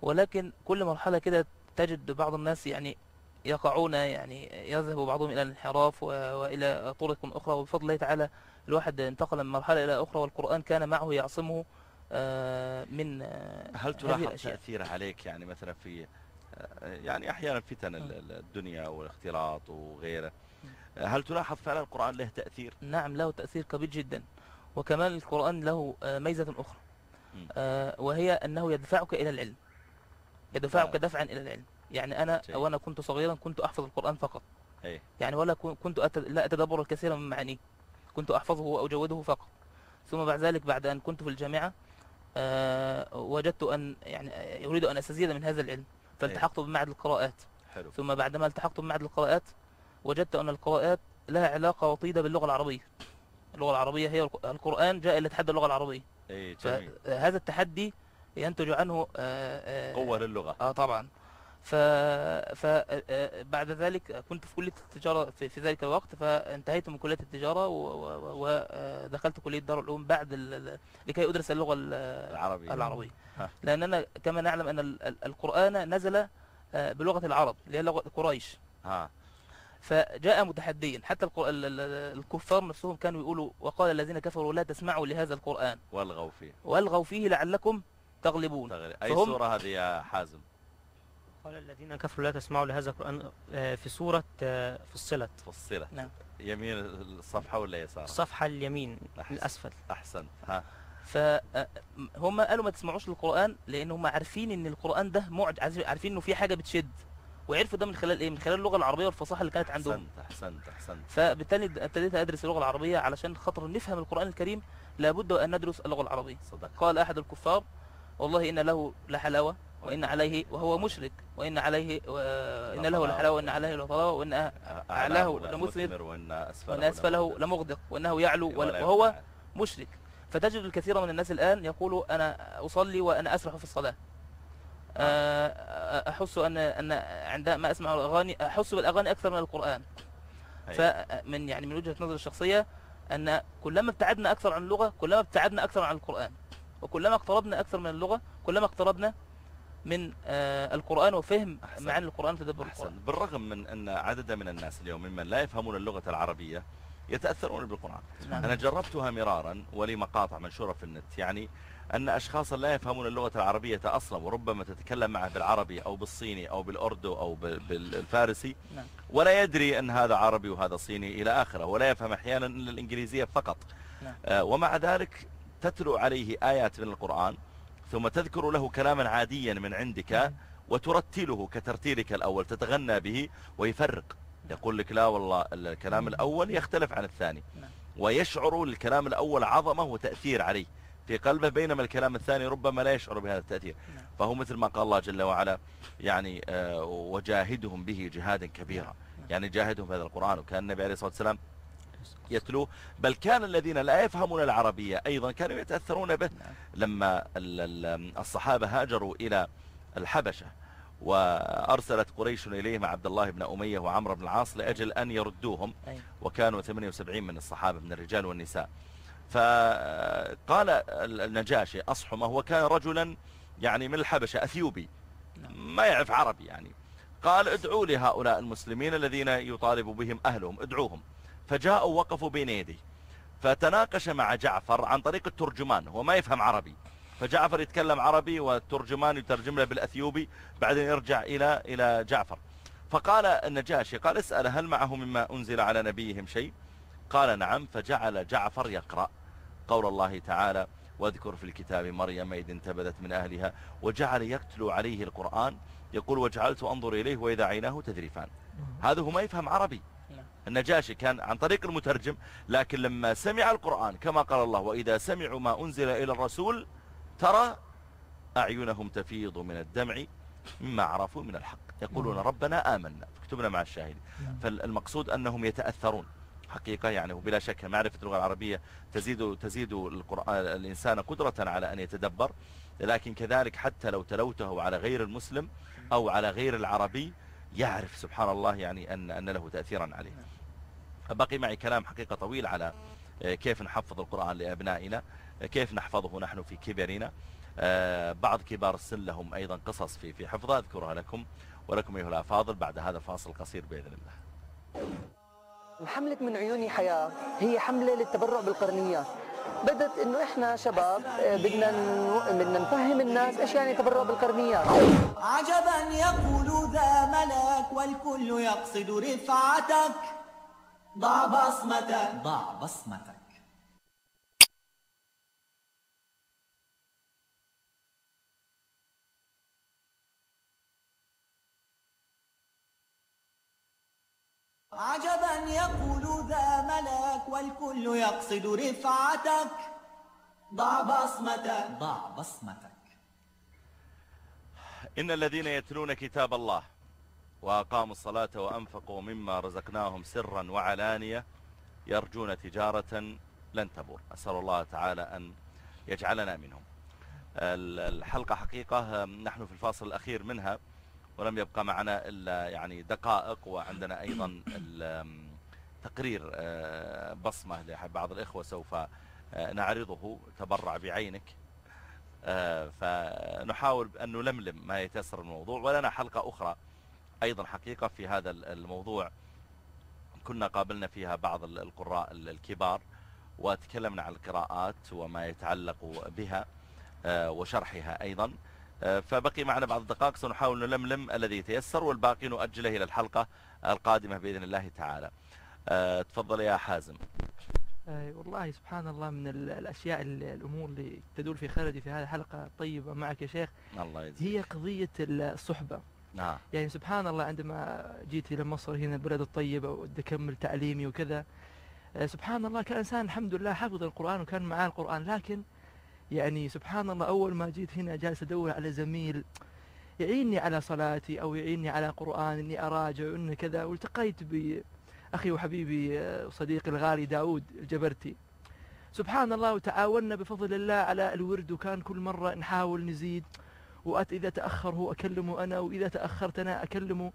ولكن كل مرحلة كده تجد بعض الناس يعني يقعون، يعني يذهب بعضهم إلى الانحراف و- وإلى طرق أخرى، وبفضل الله تعالى الواحد انتقل من مرحلة إلى أخرى، والقرآن كان معه يعصمه آه، من آه، هل هذه تلاحظ الأشياء. تأثير عليك يعني مثلا في آه، يعني أحيانا فتن ال- ال- الدنيا والاختلاط وغيره، هل تلاحظ فعلا القرآن له تأثير؟ نعم، له تأثير كبير جدا. وكمان القرآن له آه، ميزة أخرى، مم. آه، وهي أنه يدفعك إلى العلم، يدفعك آه. دفعا إلى العلم. يعني أنا جيد. وأنا كنت صغيرا كنت أحفظ القرآن فقط، إيه. يعني ولا كن- كنت أت... لا أتدبر الكثير من معانيه، كنت أحفظه وأجوده فقط. ثم بعد ذلك بعد أن كنت في الجامعة آه، وجدت أن يعني أريد أن أستزيد من هذا العلم، فالتحقت بمعهد القراءات. حلو. ثم بعدما التحقت بمعهد القراءات وجدت أن القراءات لها علاقة وطيدة باللغة العربية. اللغة العربية هي الق- القرآن جاء ليتحدى اللغة العربية. إيه جميل. فهذا التحدي ينتج عنه آه، آه، قوة للغة. اه طبعا. ف فبعد ذلك كنت في كلية التجارة في, في ذلك الوقت، فانتهيت من كلية التجارة ودخلت كلية دار العلوم بعد ال... ال- لكي أدرس اللغة ال- العربية. العربية. ها. لأننا كما نعلم أن ال- ال- القرآن نزل آه، بلغة العرب اللي هي لغة قريش، ها. فجاء متحديا. حتى الق- ال- ال- الكفار نفسهم كانوا يقولوا وقال الذين كفروا لا تسمعوا لهذا القرآن والغوا فيه. والغوا فيه لعلكم تغلبون. تغلي. أي فهم- سورة هذه يا حازم؟ قال الذين كفروا لا تسمعوا لهذا القرآن آه، في سورة آه، فصلت، فصلت. نعم. يمين الصفحة ولا يسار؟ الصفحة اليمين أحسن. الأسفل. أحسن. ها. فهم قالوا ما تسمعوش للقرآن لأن هم عارفين إن القرآن ده معج، عارف- عارفين إنه في حاجة بتشد، وعرفوا ده من خلال إيه؟ من خلال اللغة العربية والفصاحة اللي كانت عندهم. أحسنت أحسنت أحسنت. فبالتالي ابتديت أدرس اللغة العربية علشان خاطر نفهم القرآن الكريم لابد أن ندرس اللغة العربية. صدق. قال أحد الكفار والله إن له لحلاوة وإن عليه، وهو مشرك، وإن عليه و... إن له لحلاوة وإن عليه لطلاوة وإن أعلاه لمثمر وإن وإن أسفله أسفله لمغدق وإنه يعلو ول- وهو مشرك. فتجد الكثير من الناس الآن يقول أنا أصلي وأنا أسرح في الصلاة، آه، أحس أن أن عندما أسمع الأغاني أحس بالأغاني أكثر من القرآن. فمن يعني من وجهة نظري الشخصية أن كلما ابتعدنا أكثر عن اللغة كلما ابتعدنا أكثر عن القرآن، وكلما اقتربنا أكثر من اللغة كلما اقتربنا من آه، القرآن وفهم أحسن. معاني القرآن وتدبر أحسن. القرآن. بالرغم من أن عدد من الناس اليوم ممن لا يفهمون اللغة العربية يتأثرون بالقرآن. نعم. أنا جربتها مرارا ولي مقاطع منشورة في النت، يعني أن أشخاصا لا يفهمون اللغة العربية أصلا وربما تتكلم معه بالعربي أو بالصيني أو بالأردو أو بال- بالفارسي، نعم. ولا يدري أن هذا عربي وهذا صيني إلى آخره، ولا يفهم أحيانا إلا الإنجليزية فقط. نعم. آه، ومع ذلك تتلو عليه آيات من القرآن ثم تذكر له كلاما عاديا من عندك وترتله كترتيلك الأول، تتغنى به ويفرق، يقول لك لا والله الكلام الأول يختلف عن الثاني، نعم. ويشعر الكلام الأول عظمة وتأثير عليه في قلبه، بينما الكلام الثاني ربما لا يشعر بهذا التأثير. نعم. فهو مثل ما قال الله جل وعلا يعني آه، وجاهدهم به جهادا كبيرا، يعني جاهدهم بهذا القرآن. وكان النبي عليه الصلاة والسلام يتلوه، بل كان الذين لا يفهمون العربية أيضا كانوا يتأثرون به. لما ال- ال- الصحابة هاجروا إلى الحبشة وأرسلت قريش إليهم عبد الله بن أمية وعمر بن العاص لأجل أن يردوهم، أي. وكانوا ثمانية وسبعين من الصحابة من الرجال والنساء. فقال النجاشي أصحمه، هو كان رجلا يعني من الحبشة أثيوبي ما يعرف عربي، يعني قال ادعوا لي هؤلاء المسلمين الذين يطالب بهم أهلهم، ادعوهم. فجاءوا وقفوا بين يديه فتناقش مع جعفر عن طريق الترجمان، هو ما يفهم عربي، فجعفر يتكلم عربي والترجمان يترجم له بالأثيوبي، بعدين يرجع إلى إلى جعفر. فقال النجاشي قال اسأل هل معه مما أنزل على نبيهم شيء؟ قال نعم. فجعل جعفر يقرأ قول الله تعالى واذكر في الكتاب مريم إذ انتبذت من أهلها، وجعل يتلو عليه القرآن يقول وجعلت أنظر إليه وإذا عيناه تذرفان. هذا هو ما يفهم عربي. النجاشي كان عن طريق المترجم، لكن لما سمع القرآن كما قال الله وإذا سمعوا ما أنزل إلى الرسول ترى أعينهم تفيض من الدمع مما عرفوا من الحق يقولون ربنا آمنا فاكتبنا مع الشاهدين. فالمقصود أنهم يتأثرون حقيقة، يعني وبلا شك معرفة اللغة العربية تزيد تزيد القرآن الإنسان قدرة على أن يتدبر، لكن كذلك حتى لو تلوته على غير المسلم أو على غير العربي يعرف سبحان الله يعني أن أن له تأثيرا عليه. بقي معي كلام حقيقة طويل على كيف نحفظ القرآن لأبنائنا، كيف نحفظه نحن في كبرنا. بعض كبار السن لهم أيضا قصص في في حفظها أذكرها لكم ولكم أيها الأفاضل بعد هذا الفاصل القصير بإذن الله. حملة من عيوني حياة هي حملة للتبرع بالقرنيات. بدت انه احنا شباب بدنا بدنا نفهم الناس ايش يعني تبرع بالقرنيات. عجبا يقول ذا ملك والكل يقصد رفعتك، ضع بصمتك ضع بصمتك. عجبا يقول ذا ملك والكل يقصد رفعتك، ضع بصمتك ضع بصمتك. إن الذين يتلون كتاب الله وأقاموا الصلاة وأنفقوا مما رزقناهم سرا وعلانية يرجون تجارة لن تبور. أسأل الله تعالى أن يجعلنا منهم. الحلقة حقيقة نحن في الفاصل الأخير منها ولم يبقى معنا إلا يعني دقائق، وعندنا أيضا تقرير بصمة لبعض الإخوة سوف نعرضه، تبرع بعينك، فنحاول أن نلملم ما يتيسر الموضوع. ولنا حلقة أخرى أيضا حقيقة في هذا الموضوع كنا قابلنا فيها بعض القراء الكبار وتكلمنا عن القراءات وما يتعلق بها وشرحها أيضا، فبقي معنا بعض الدقائق سنحاول نلملم الذي يتيسر والباقي نؤجله إلى الحلقة القادمة بإذن الله تعالى. تفضل يا حازم. أي والله سبحان الله من الأشياء الأمور اللي تدور في خلدي في هذه الحلقة الطيبة معك يا شيخ الله يجزيك هي قضية الصحبة. آه. يعني سبحان الله عندما جيت إلى مصر هنا البلد الطيبة ودي أكمل تعليمي وكذا، سبحان الله كان إنسان الحمد لله حافظ القرآن وكان معاه القرآن، لكن يعني سبحان الله أول ما جيت هنا جالس أدور على زميل يعيني على صلاتي أو يعيني على قرآن إني أراجع وإني كذا، والتقيت بأخي وحبيبي صديقي الغالي داود الجبرتي. سبحان الله وتعاوننا بفضل الله على الورد، وكان كل مرة نحاول نزيد، وأت إذا تأخر هو أكلمه أنا وإذا تأخرت أنا أكلمه.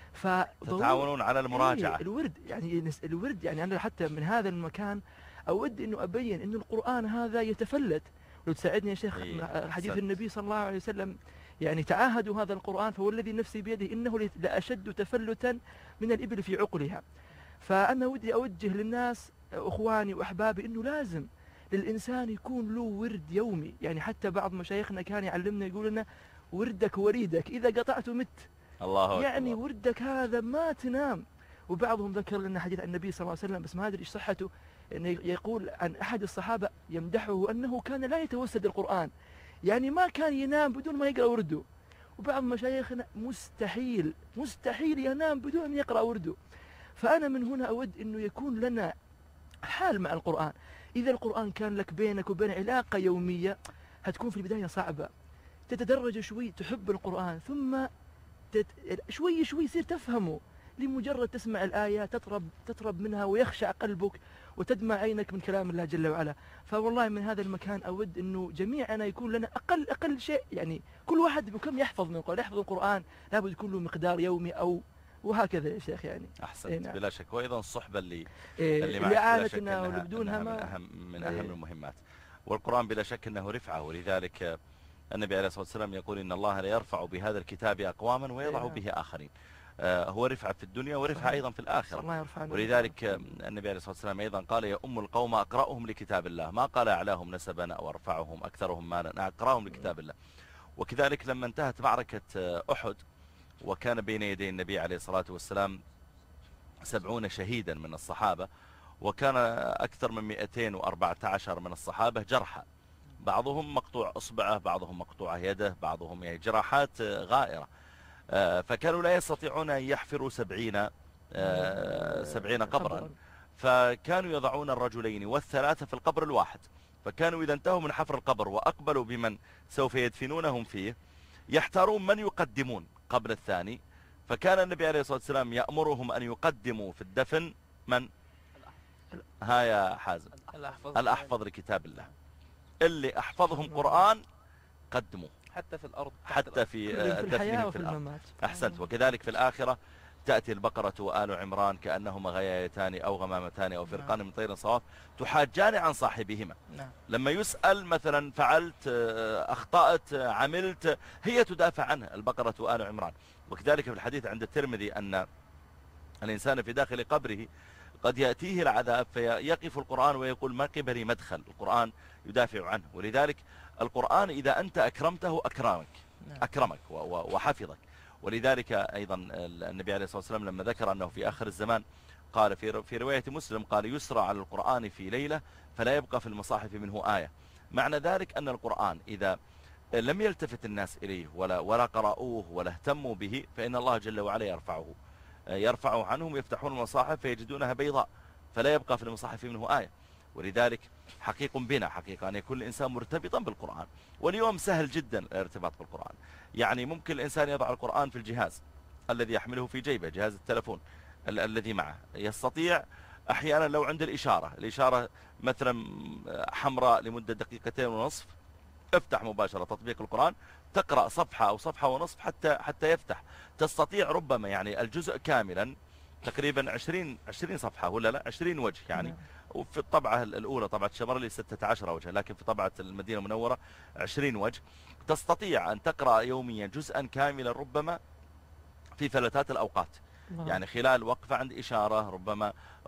فتعاونون على المراجعة. الورد يعني الورد يعني أنا حتى من هذا المكان أود إنه أبين إنه القرآن هذا يتفلت. لو تساعدني يا شيخ إيه حديث النبي صلى الله عليه وسلم يعني تعاهدوا هذا القرآن فوالذي نفسي بيده إنه لأشد تفلتا من الإبل في عقلها. فأنا ودي أوجه للناس أخواني وأحبابي إنه لازم للإنسان يكون له ورد يومي. يعني حتى بعض مشايخنا كان يعلمنا يقول لنا وردك وريدك إذا قطعته مت. الله يعني أكبر. وردك هذا ما تنام. وبعضهم ذكر لنا حديث عن النبي صلى الله عليه وسلم بس ما أدري إيش صحته، إنه يقول عن أحد الصحابة يمدحه أنه كان لا يتوسد القرآن، يعني ما كان ينام بدون ما يقرأ ورده. وبعض مشايخنا مستحيل مستحيل ينام بدون أن يقرأ ورده. فأنا من هنا أود أنه يكون لنا حال مع القرآن. إذا القرآن كان لك بينك وبين علاقة يومية هتكون في البداية صعبة، تتدرج شوي تحب القرآن ثم تت... شوي شوي يصير تفهمه. لمجرد تسمع الآية تطرب تطرب منها ويخشع قلبك وتدمع عينك من كلام الله جل وعلا. فوالله من هذا المكان أود أنه جميعنا يكون لنا أقل أقل شيء، يعني كل واحد بكم يحفظ من القرآن يحفظ القرآن لابد يكون له مقدار يومي أو وهكذا يا شيخ. يعني أحسنت إيه نعم. بلا شك. وأيضا الصحبة اللي إيه اللي معك بلا شك إنها إنها, بدونها إنها من ما أهم من أهم إيه. المهمات. والقرآن بلا شك أنه رفعة، ولذلك النبي عليه الصلاة والسلام يقول إن الله لا يرفع بهذا الكتاب أقواما ويضع إيه. به آخرين. هو رفعة في الدنيا ورفعة أيضا في الآخرة. ولذلك النبي عليه الصلاة والسلام أيضا قال يا أم القوم أقرأهم لكتاب الله، ما قال أعلاهم نسبا أو أرفعهم أكثرهم مالا، أقرأهم لكتاب الله. وكذلك لما انتهت معركة أحد وكان بين يدي النبي عليه الصلاة والسلام سبعون شهيدا من الصحابة، وكان أكثر من مئتين وأربعة عشر من الصحابة جرحى، بعضهم مقطوع أصبعه، بعضهم مقطوع يده، بعضهم يعني جراحات غائرة. فكانوا لا يستطيعون أن يحفروا سبعين سبعين قبرا، فكانوا يضعون الرجلين والثلاثة في القبر الواحد. فكانوا إذا انتهوا من حفر القبر وأقبلوا بمن سوف يدفنونهم فيه يحتارون من يقدمون قبل الثاني. فكان النبي عليه الصلاة والسلام يأمرهم أن يقدموا في الدفن من؟ ها يا حازم، الأحفظ, الأحفظ لكتاب الله، اللي أحفظهم قرآن قدموا حتى في الأرض حتى في دفنهم في الأرض. أحسنت. وكذلك في الآخرة تأتي البقرة وآل عمران كأنهما غيايتان أو غمامتان أو فرقان من طير صواف تحاجان عن صاحبهما. نعم. لما يسأل مثلا فعلت أخطأت عملت هي تدافع عنه البقرة وآل عمران. وكذلك في الحديث عند الترمذي أن الإنسان في داخل قبره قد يأتيه العذاب فيقف القرآن ويقول ما قبلي مدخل. القرآن يدافع عنه. ولذلك القرآن إذا أنت أكرمته أكرمك أكرمك وحفظك. ولذلك أيضا النبي عليه الصلاة والسلام لما ذكر أنه في آخر الزمان قال في في رواية مسلم قال يسرى على القرآن في ليلة فلا يبقى في المصاحف منه آية. معنى ذلك أن القرآن إذا لم يلتفت الناس إليه ولا ولا قرأوه ولا اهتموا به فإن الله جل وعلا يرفعه يرفعه عنهم يفتحون المصاحف فيجدونها بيضاء فلا يبقى في المصاحف منه آية. ولذلك حقيق بنا حقيقة أن يكون الإنسان مرتبطا بالقرآن. واليوم سهل جدا الارتباط بالقرآن. يعني ممكن الإنسان يضع القرآن في الجهاز الذي يحمله في جيبه جهاز التلفون ال الذي معه. يستطيع أحيانا لو عند الإشارة الإشارة مثلا حمراء لمدة دقيقتين ونصف افتح مباشرة تطبيق القرآن تقرأ صفحة أو صفحة ونصف حتى حتى يفتح. تستطيع ربما يعني الجزء كاملا تقريبا عشرين عشرين صفحة ولا لا عشرين وجه يعني. وفي الطبعة الأولى طبعة الشمرلي ستة عشر وجه لكن في طبعة المدينة المنورة عشرين وجه. تستطيع أن تقرأ يوميا جزءا كاملا ربما في فلتات الأوقات. يعني خلال وقفة عند إشارة ربما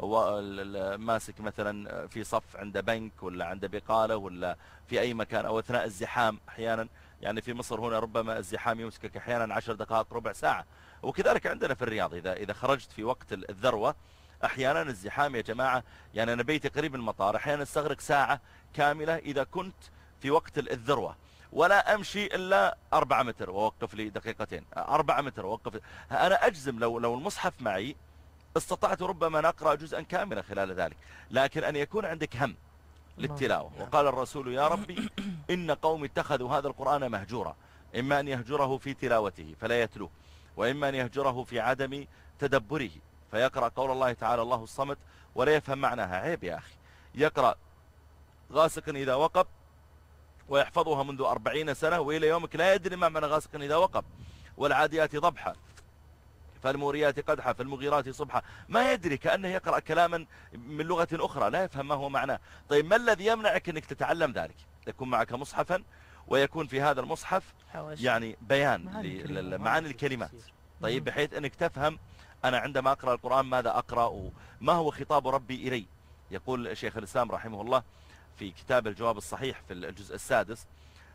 ماسك مثلا في صف عند بنك ولا عند بقالة ولا في أي مكان أو أثناء الزحام أحيانا. يعني في مصر هنا ربما الزحام يمسكك أحيانا عشر دقائق ربع ساعة. وكذلك عندنا في الرياض إذا إذا خرجت في وقت الذروة أحيانا الزحام يا جماعة. يعني أنا بيتي قريب من المطار أحيانا استغرق ساعة كاملة إذا كنت في وقت الذروة ولا أمشي إلا أربعة متر ووقف لي دقيقتين أربعة متر ووقف. أنا أجزم لو لو المصحف معي استطعت ربما أن أقرأ جزءا كاملا خلال ذلك. لكن أن يكون عندك هم للتلاوة. وقال الرسول يا ربي إن قوم اتخذوا هذا القرآن مهجورا إما أن يهجره في تلاوته فلا يتلوه وإما أن يهجره في عدم تدبره فيقرأ قول الله تعالى الله الصمد ولا يفهم معناها. عيب يا أخي. يقرأ غاسق إذا وقب ويحفظها منذ أربعين سنة وإلى يومك لا يدري ما معنى غاسق إذا وقب. والعاديات ضبحا فالموريات قدحا فالمغيرات صبحا. ما يدري كأنه يقرأ كلاما من لغة أخرى لا يفهم ما هو معناه. طيب ما الذي يمنعك أنك تتعلم ذلك؟ يكون معك مصحفا ويكون في هذا المصحف يعني بيان لمعاني الكلمات. طيب بحيث أنك تفهم أنا عندما أقرأ القرآن ماذا أقرأ وما هو خطاب ربي إلي. يقول شيخ الإسلام رحمه الله في كتاب الجواب الصحيح في الجزء السادس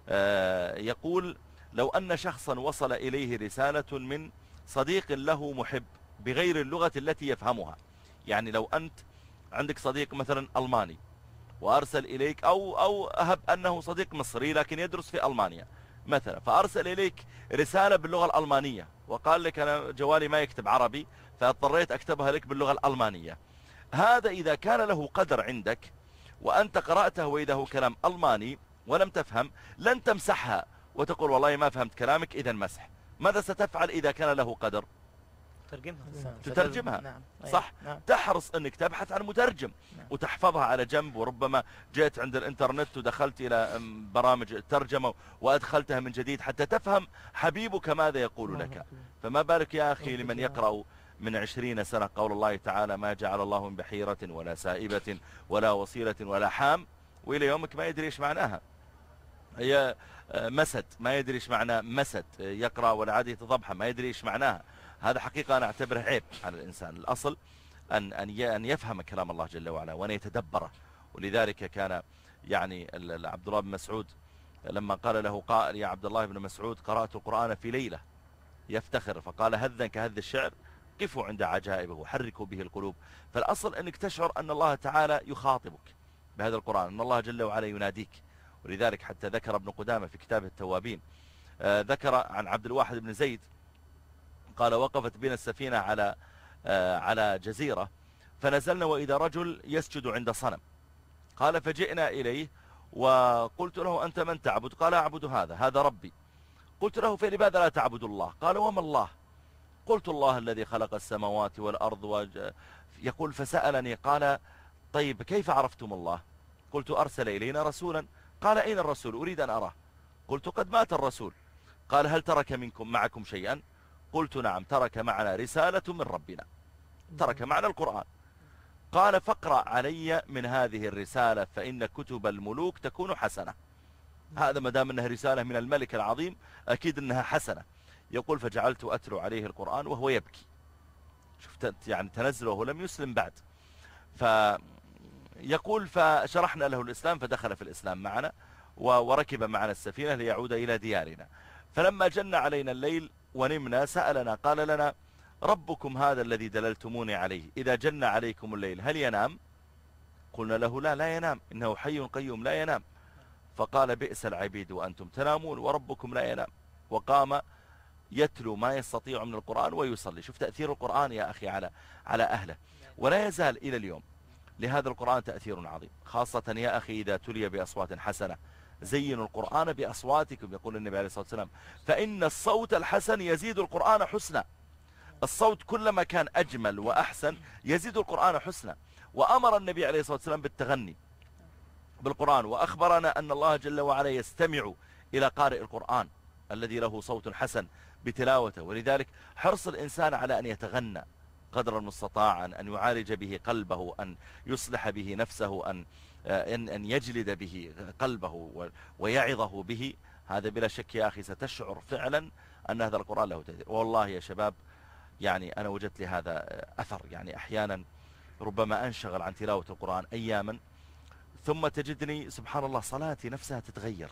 يقول لو أن شخصا وصل إليه رسالة من صديق له محب بغير اللغة التي يفهمها. يعني لو أنت عندك صديق مثلا ألماني وأرسل إليك أو أو أهب أنه صديق مصري لكن يدرس في ألمانيا مثلا فأرسل إليك رسالة باللغة الألمانية وقال لك أنا جوالي ما يكتب عربي فاضطريت أكتبها لك باللغة الألمانية. هذا إذا كان له قدر عندك وأنت قرأته وإذا هو كلام ألماني ولم تفهم لن تمسحها وتقول والله ما فهمت كلامك إذا مسح. ماذا ستفعل إذا كان له قدر؟ تترجمها تترجمها. نعم. صح. نعم. تحرص أنك تبحث عن مترجم نعم. وتحفظها على جنب. وربما جئت عند الإنترنت ودخلت إلى برامج الترجمة وأدخلتها من جديد حتى تفهم حبيبك ماذا يقول لك. فما بالك يا أخي لمن يقرأ من عشرين سنة قول الله تعالى ما جعل الله من بحيرة ولا سائبة ولا وصيلة ولا حام وإلى يومك ما يدري إيش معناها. هي مسد ما يدري إيش معنى مسد. يقرأ ولا عادي تضبحة ما يدري إيش معناها. هذا حقيقة أنا أعتبره عيب على الإنسان. الأصل أن أن يفهم كلام الله جل وعلا وأن يتدبره. ولذلك كان يعني عبد الله بن مسعود لما قال له قائل يا عبد الله بن مسعود قرأت القرآن في ليلة يفتخر فقال هذا كهذا الشعر قفوا عند عجائبه وحركوا به القلوب. فالأصل أنك تشعر أن الله تعالى يخاطبك بهذا القرآن أن الله جل وعلا يناديك. ولذلك حتى ذكر ابن قدامة في كتابه التوابين آه ذكر عن عبد الواحد بن زيد قال وقفت بنا السفينة على آه على جزيرة فنزلنا وإذا رجل يسجد عند صنم. قال فجئنا إليه وقلت له أنت من تعبد؟ قال أعبد هذا هذا ربي. قلت له فلماذا لا تعبد الله؟ قال وما الله؟ قلت الله الذي خلق السماوات والأرض وج... يقول فسألني قال طيب كيف عرفتم الله؟ قلت أرسل إلينا رسولا. قال أين الرسول؟ أريد أن أراه. قلت قد مات الرسول. قال هل ترك منكم معكم شيئا؟ قلت نعم، ترك معنا رسالة من ربنا، ترك معنا القرآن. قال فاقرأ علي من هذه الرسالة فإن كتب الملوك تكون حسنة. هذا ما دام انها رسالة من الملك العظيم أكيد أنها حسنة. يقول فجعلت أتلو عليه القرآن وهو يبكي. شفت يعني تنزله وهو لم يسلم بعد. فيقول فشرحنا له الإسلام فدخل في الإسلام معنا وركب معنا السفينة ليعود إلى ديارنا. فلما جن علينا الليل ونمنا سألنا قال لنا ربكم هذا الذي دللتموني عليه إذا جن عليكم الليل هل ينام؟ قلنا له لا لا ينام، إنه حي قيوم لا ينام. فقال بئس العبيد وأنتم تنامون وربكم لا ينام. وقام يتلو ما يستطيع من القرآن ويصلي. شوف تأثير القرآن يا أخي على على أهله، ولا يزال إلى اليوم لهذا القرآن تأثير عظيم، خاصة يا أخي إذا تلي بأصوات حسنة. زينوا القرآن بأصواتكم يقول النبي عليه الصلاة والسلام، فإن الصوت الحسن يزيد القرآن حسنا. الصوت كلما كان أجمل وأحسن يزيد القرآن حسنا. وأمر النبي عليه الصلاة والسلام بالتغني بالقرآن، وأخبرنا أن الله جل وعلا يستمع إلى قارئ القرآن الذي له صوت حسن بتلاوته. ولذلك حرص الإنسان على أن يتغنى قدر المستطاع، أن يعالج به قلبه، أن يصلح به نفسه، أن أن أن يجلد به قلبه ويعظه به. هذا بلا شك يا أخي ستشعر فعلا أن هذا القرآن له تأثير. والله يا شباب يعني أنا وجدت لي هذا أثر، يعني أحيانا ربما أنشغل عن تلاوة القرآن أياما ثم تجدني سبحان الله صلاتي نفسها تتغير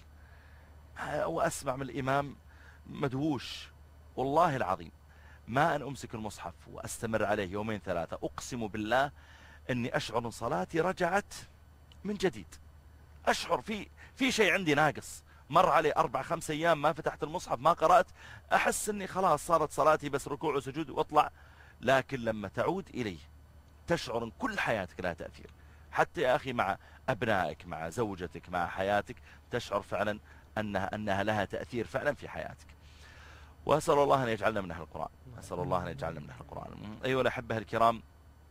وأسمع من الإمام مدهوش. والله العظيم ما أن أمسك المصحف وأستمر عليه يومين ثلاثة أقسم بالله أني أشعر أن صلاتي رجعت من جديد. أشعر في في شيء عندي ناقص. مر علي أربع خمس أيام ما فتحت المصحف ما قرأت، أحس أني خلاص صارت صلاتي بس ركوع وسجود وأطلع. لكن لما تعود إليه تشعر أن كل حياتك لها تأثير، حتى يا أخي مع أبنائك مع زوجتك مع حياتك تشعر فعلا أنها, أنها لها تأثير فعلا في حياتك. وأسأل الله أن يجعلنا من أهل القرآن، أسأل الله أن يجعلنا من أهل القرآن. أيها الأحبة الكرام،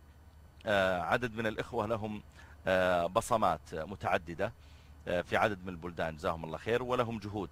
عدد من الإخوة لهم بصمات متعددة في عدد من البلدان جزاهم الله خير، ولهم جهود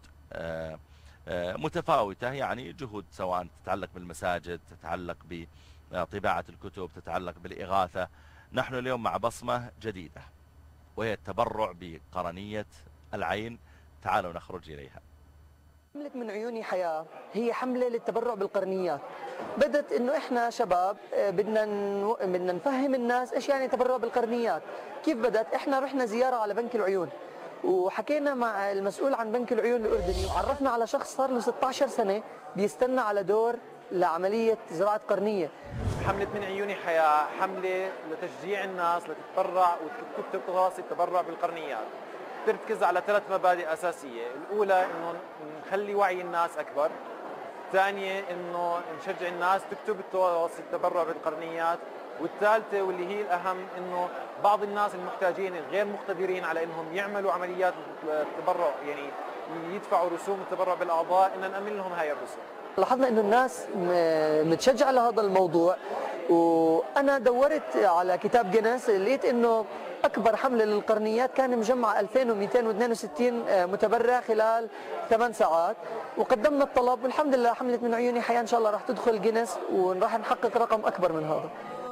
متفاوتة، يعني جهود سواء تتعلق بالمساجد، تتعلق بطباعة الكتب، تتعلق بالإغاثة. نحن اليوم مع بصمة جديدة وهي التبرع بقرنية العين. تعالوا نخرج إليها. حملة من عيوني حياة هي حملة للتبرع بالقرنيات. بدت انه احنا شباب بدنا بدنا نفهم الناس ايش يعني تبرع بالقرنيات. كيف بدت؟ احنا رحنا زيارة على بنك العيون وحكينا مع المسؤول عن بنك العيون الأردني وعرفنا على شخص صار له ستة عشر سنة بيستنى على دور لعملية زراعة قرنية. حملة من عيوني حياة حملة لتشجيع الناس لتتبرع وتكتب تواصي التبرع بالقرنيات. تركز على ثلاث مبادئ أساسية. الأولى إنه نخلي وعي الناس أكبر. الثانية إنه نشجع الناس تكتب تواصي التبرع بالقرنيات. والثالثة واللي هي الأهم إنه بعض الناس المحتاجين الغير مقتدرين على إنهم يعملوا عمليات التبرع، يعني يدفعوا رسوم التبرع بالأعضاء، إن نأمن لهم هاي الرسوم. لاحظنا إنه الناس متشجعة لهذا الموضوع، وأنا دورت على كتاب جينيس لقيت إنه أكبر حملة للقرنيات كان مجمع ألفين ومئتين واثنين وستين متبرع خلال ثمان ساعات، وقدمنا الطلب والحمد لله حملة من عيوني حياة إن شاء الله راح تدخل جينيس وراح نحقق رقم أكبر من هذا.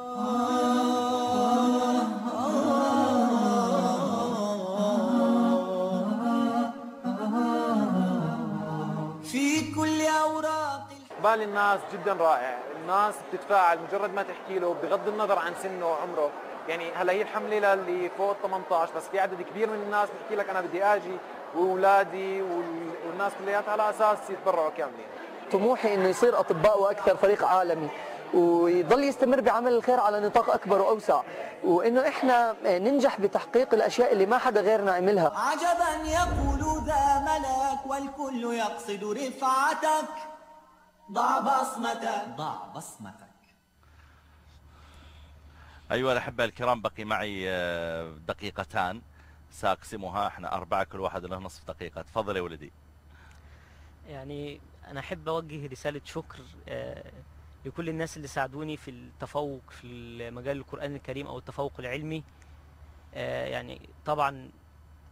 في كل أوراق بال الناس جدا رائع. الناس بتتفاعل مجرد ما تحكي له بغض النظر عن سنه وعمره. يعني هلا هي الحمله للي فوق ثمانية عشر، بس في عدد كبير من الناس بيحكي لك انا بدي اجي واولادي والناس كلياتها على اساس يتبرعوا كاملين. طموحي انه يصير اطباء واكثر فريق عالمي ويضل يستمر بعمل الخير على نطاق اكبر واوسع، وانه احنا ننجح بتحقيق الاشياء اللي ما حدا غيرنا عملها. عجبا يقول ذا ملك والكل يقصد رفعتك، ضع بصمتك ضع بصمتك. أيها الأحبة الكرام، بقي معي دقيقتان سأقسمها، احنا أربعة كل واحد له نصف دقيقة. تفضل يا ولدي. يعني أنا أحب أوجه رسالة شكر لكل الناس اللي ساعدوني في التفوق في مجال القرآن الكريم أو التفوق العلمي. يعني طبعا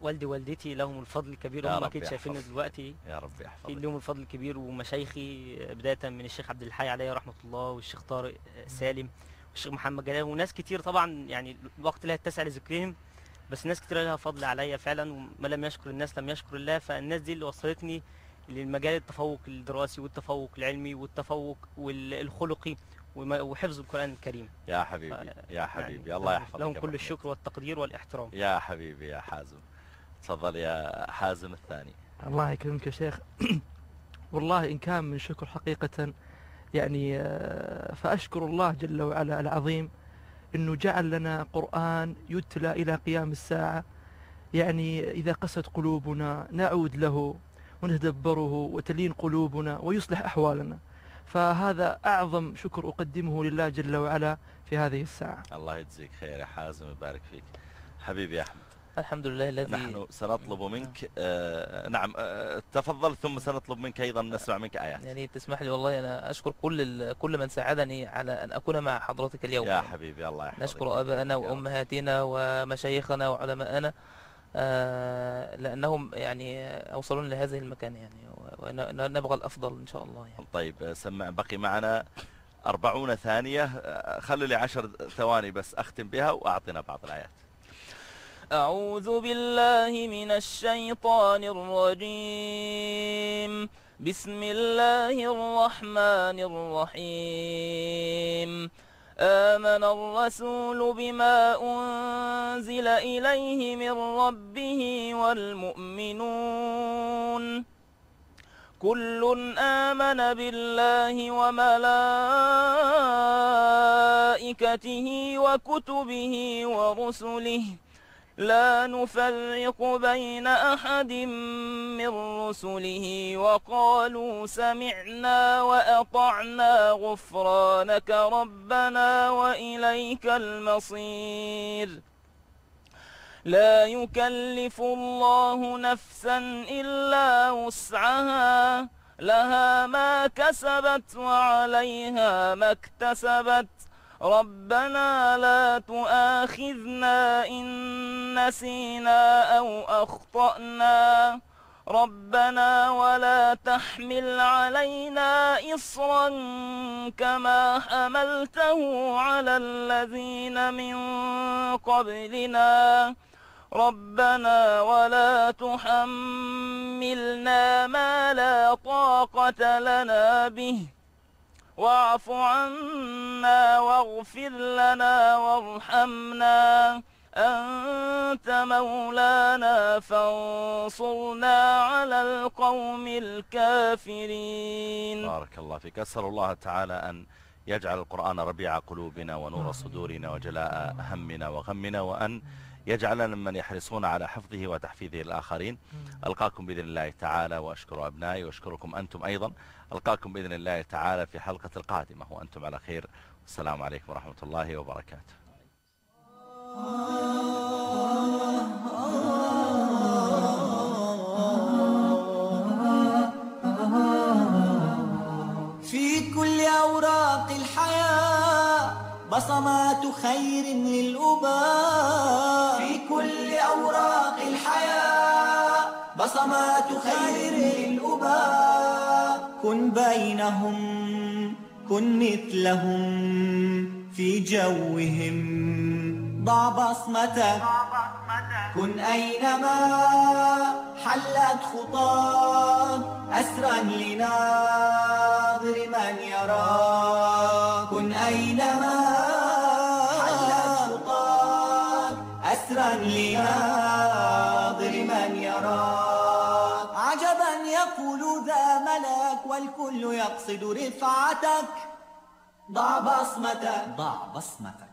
والدي ووالدتي لهم الفضل الكبير، يا هم رب اكيد شايفيني يحفظك. دلوقتي. يا رب يحفظك. اكيد لهم الفضل الكبير، ومشايخي بدايه من الشيخ عبد الحي عليه رحمه الله، والشيخ طارق سالم، والشيخ محمد جلال، وناس كتير طبعا يعني الوقت لا يتسع لذكرهم، بس ناس كتير لها فضل عليا فعلا، وما لم يشكر الناس لم يشكر الله. فالناس دي اللي وصلتني للمجال التفوق الدراسي والتفوق العلمي والتفوق والخلقي وحفظ القرآن الكريم. يا حبيبي يا حبيبي يعني الله يحفظك. لهم كل الشكر والتقدير والاحترام. يا حبيبي يا حازم. تفضل يا حازم الثاني. الله يكرمك يا شيخ. والله إن كان من شكر حقيقة يعني فأشكر الله جل وعلا العظيم أنه جعل لنا قرآن يتلى إلى قيام الساعة. يعني إذا قست قلوبنا نعود له ونتدبره وتلين قلوبنا ويصلح أحوالنا، فهذا أعظم شكر أقدمه لله جل وعلا في هذه الساعة. الله يجزيك خير يا حازم ويبارك فيك. حبيبي يا أحمد. الحمد لله الذي نحن سنطلب منك آه نعم آه تفضل، ثم سنطلب منك أيضا نسمع منك آيات. يعني تسمح لي والله أنا أشكر كل كل من ساعدني على أن أكون مع حضرتك اليوم. يا حبيبي الله يحفظك. نشكر آبائنا وأمهاتنا ومشايخنا وعلماءنا آه لأنهم يعني أوصلون لهذه المكان يعني، ونبغى الأفضل إن شاء الله يعني. طيب سمع، بقي معنا أربعون ثانية، خلوا لي عشر ثواني بس أختم بها وأعطينا بعض الآيات. أعوذ بالله من الشيطان الرجيم. بسم الله الرحمن الرحيم. آمن الرسول بما أنزل إليه من ربه والمؤمنون كل آمن بالله وملائكته وكتبه ورسله لا نفرق بين أحد من رسله وقالوا سمعنا وأطعنا غفرانك ربنا وإليك المصير. لا يكلف الله نفسا إلا وسعها لها ما كسبت وعليها ما اكتسبت ربنا لا تؤاخذنا إن نسينا أو أخطأنا ربنا ولا تحمل علينا إصرا كما حملته على الذين من قبلنا ربنا ولا تحملنا ما لا طاقة لنا به واعف عنا واغفر لنا وارحمنا أنت مولانا فانصرنا على القوم الكافرين. بارك الله فيك. أسأل الله تعالى أن يجعل القرآن ربيع قلوبنا ونور صدورنا وجلاء همنا وغمنا، وأن يجعلنا ممن يحرصون على حفظه وتحفيظه الآخرين. ألقاكم بإذن الله تعالى، وأشكر أبنائي وأشكركم أنتم أيضا. ألقاكم بإذن الله تعالى في حلقة القادمة وأنتم على خير. السلام عليكم ورحمة الله وبركاته. في كل أوراق الحياة بصمات خير للأباء. في كل أوراق الحياة بصمات خير للأباء. كن بينهم كن مثلهم في جوهم ضع بصمتك. كن أينما حلت خطاك أسرا لناظر من يراك. كن أينما حلت خطاك أسرا لناظر من يراك. عجبا يقول ذا ملك والكل يقصد رفعتك. ضع بصمتك ضع بصمتك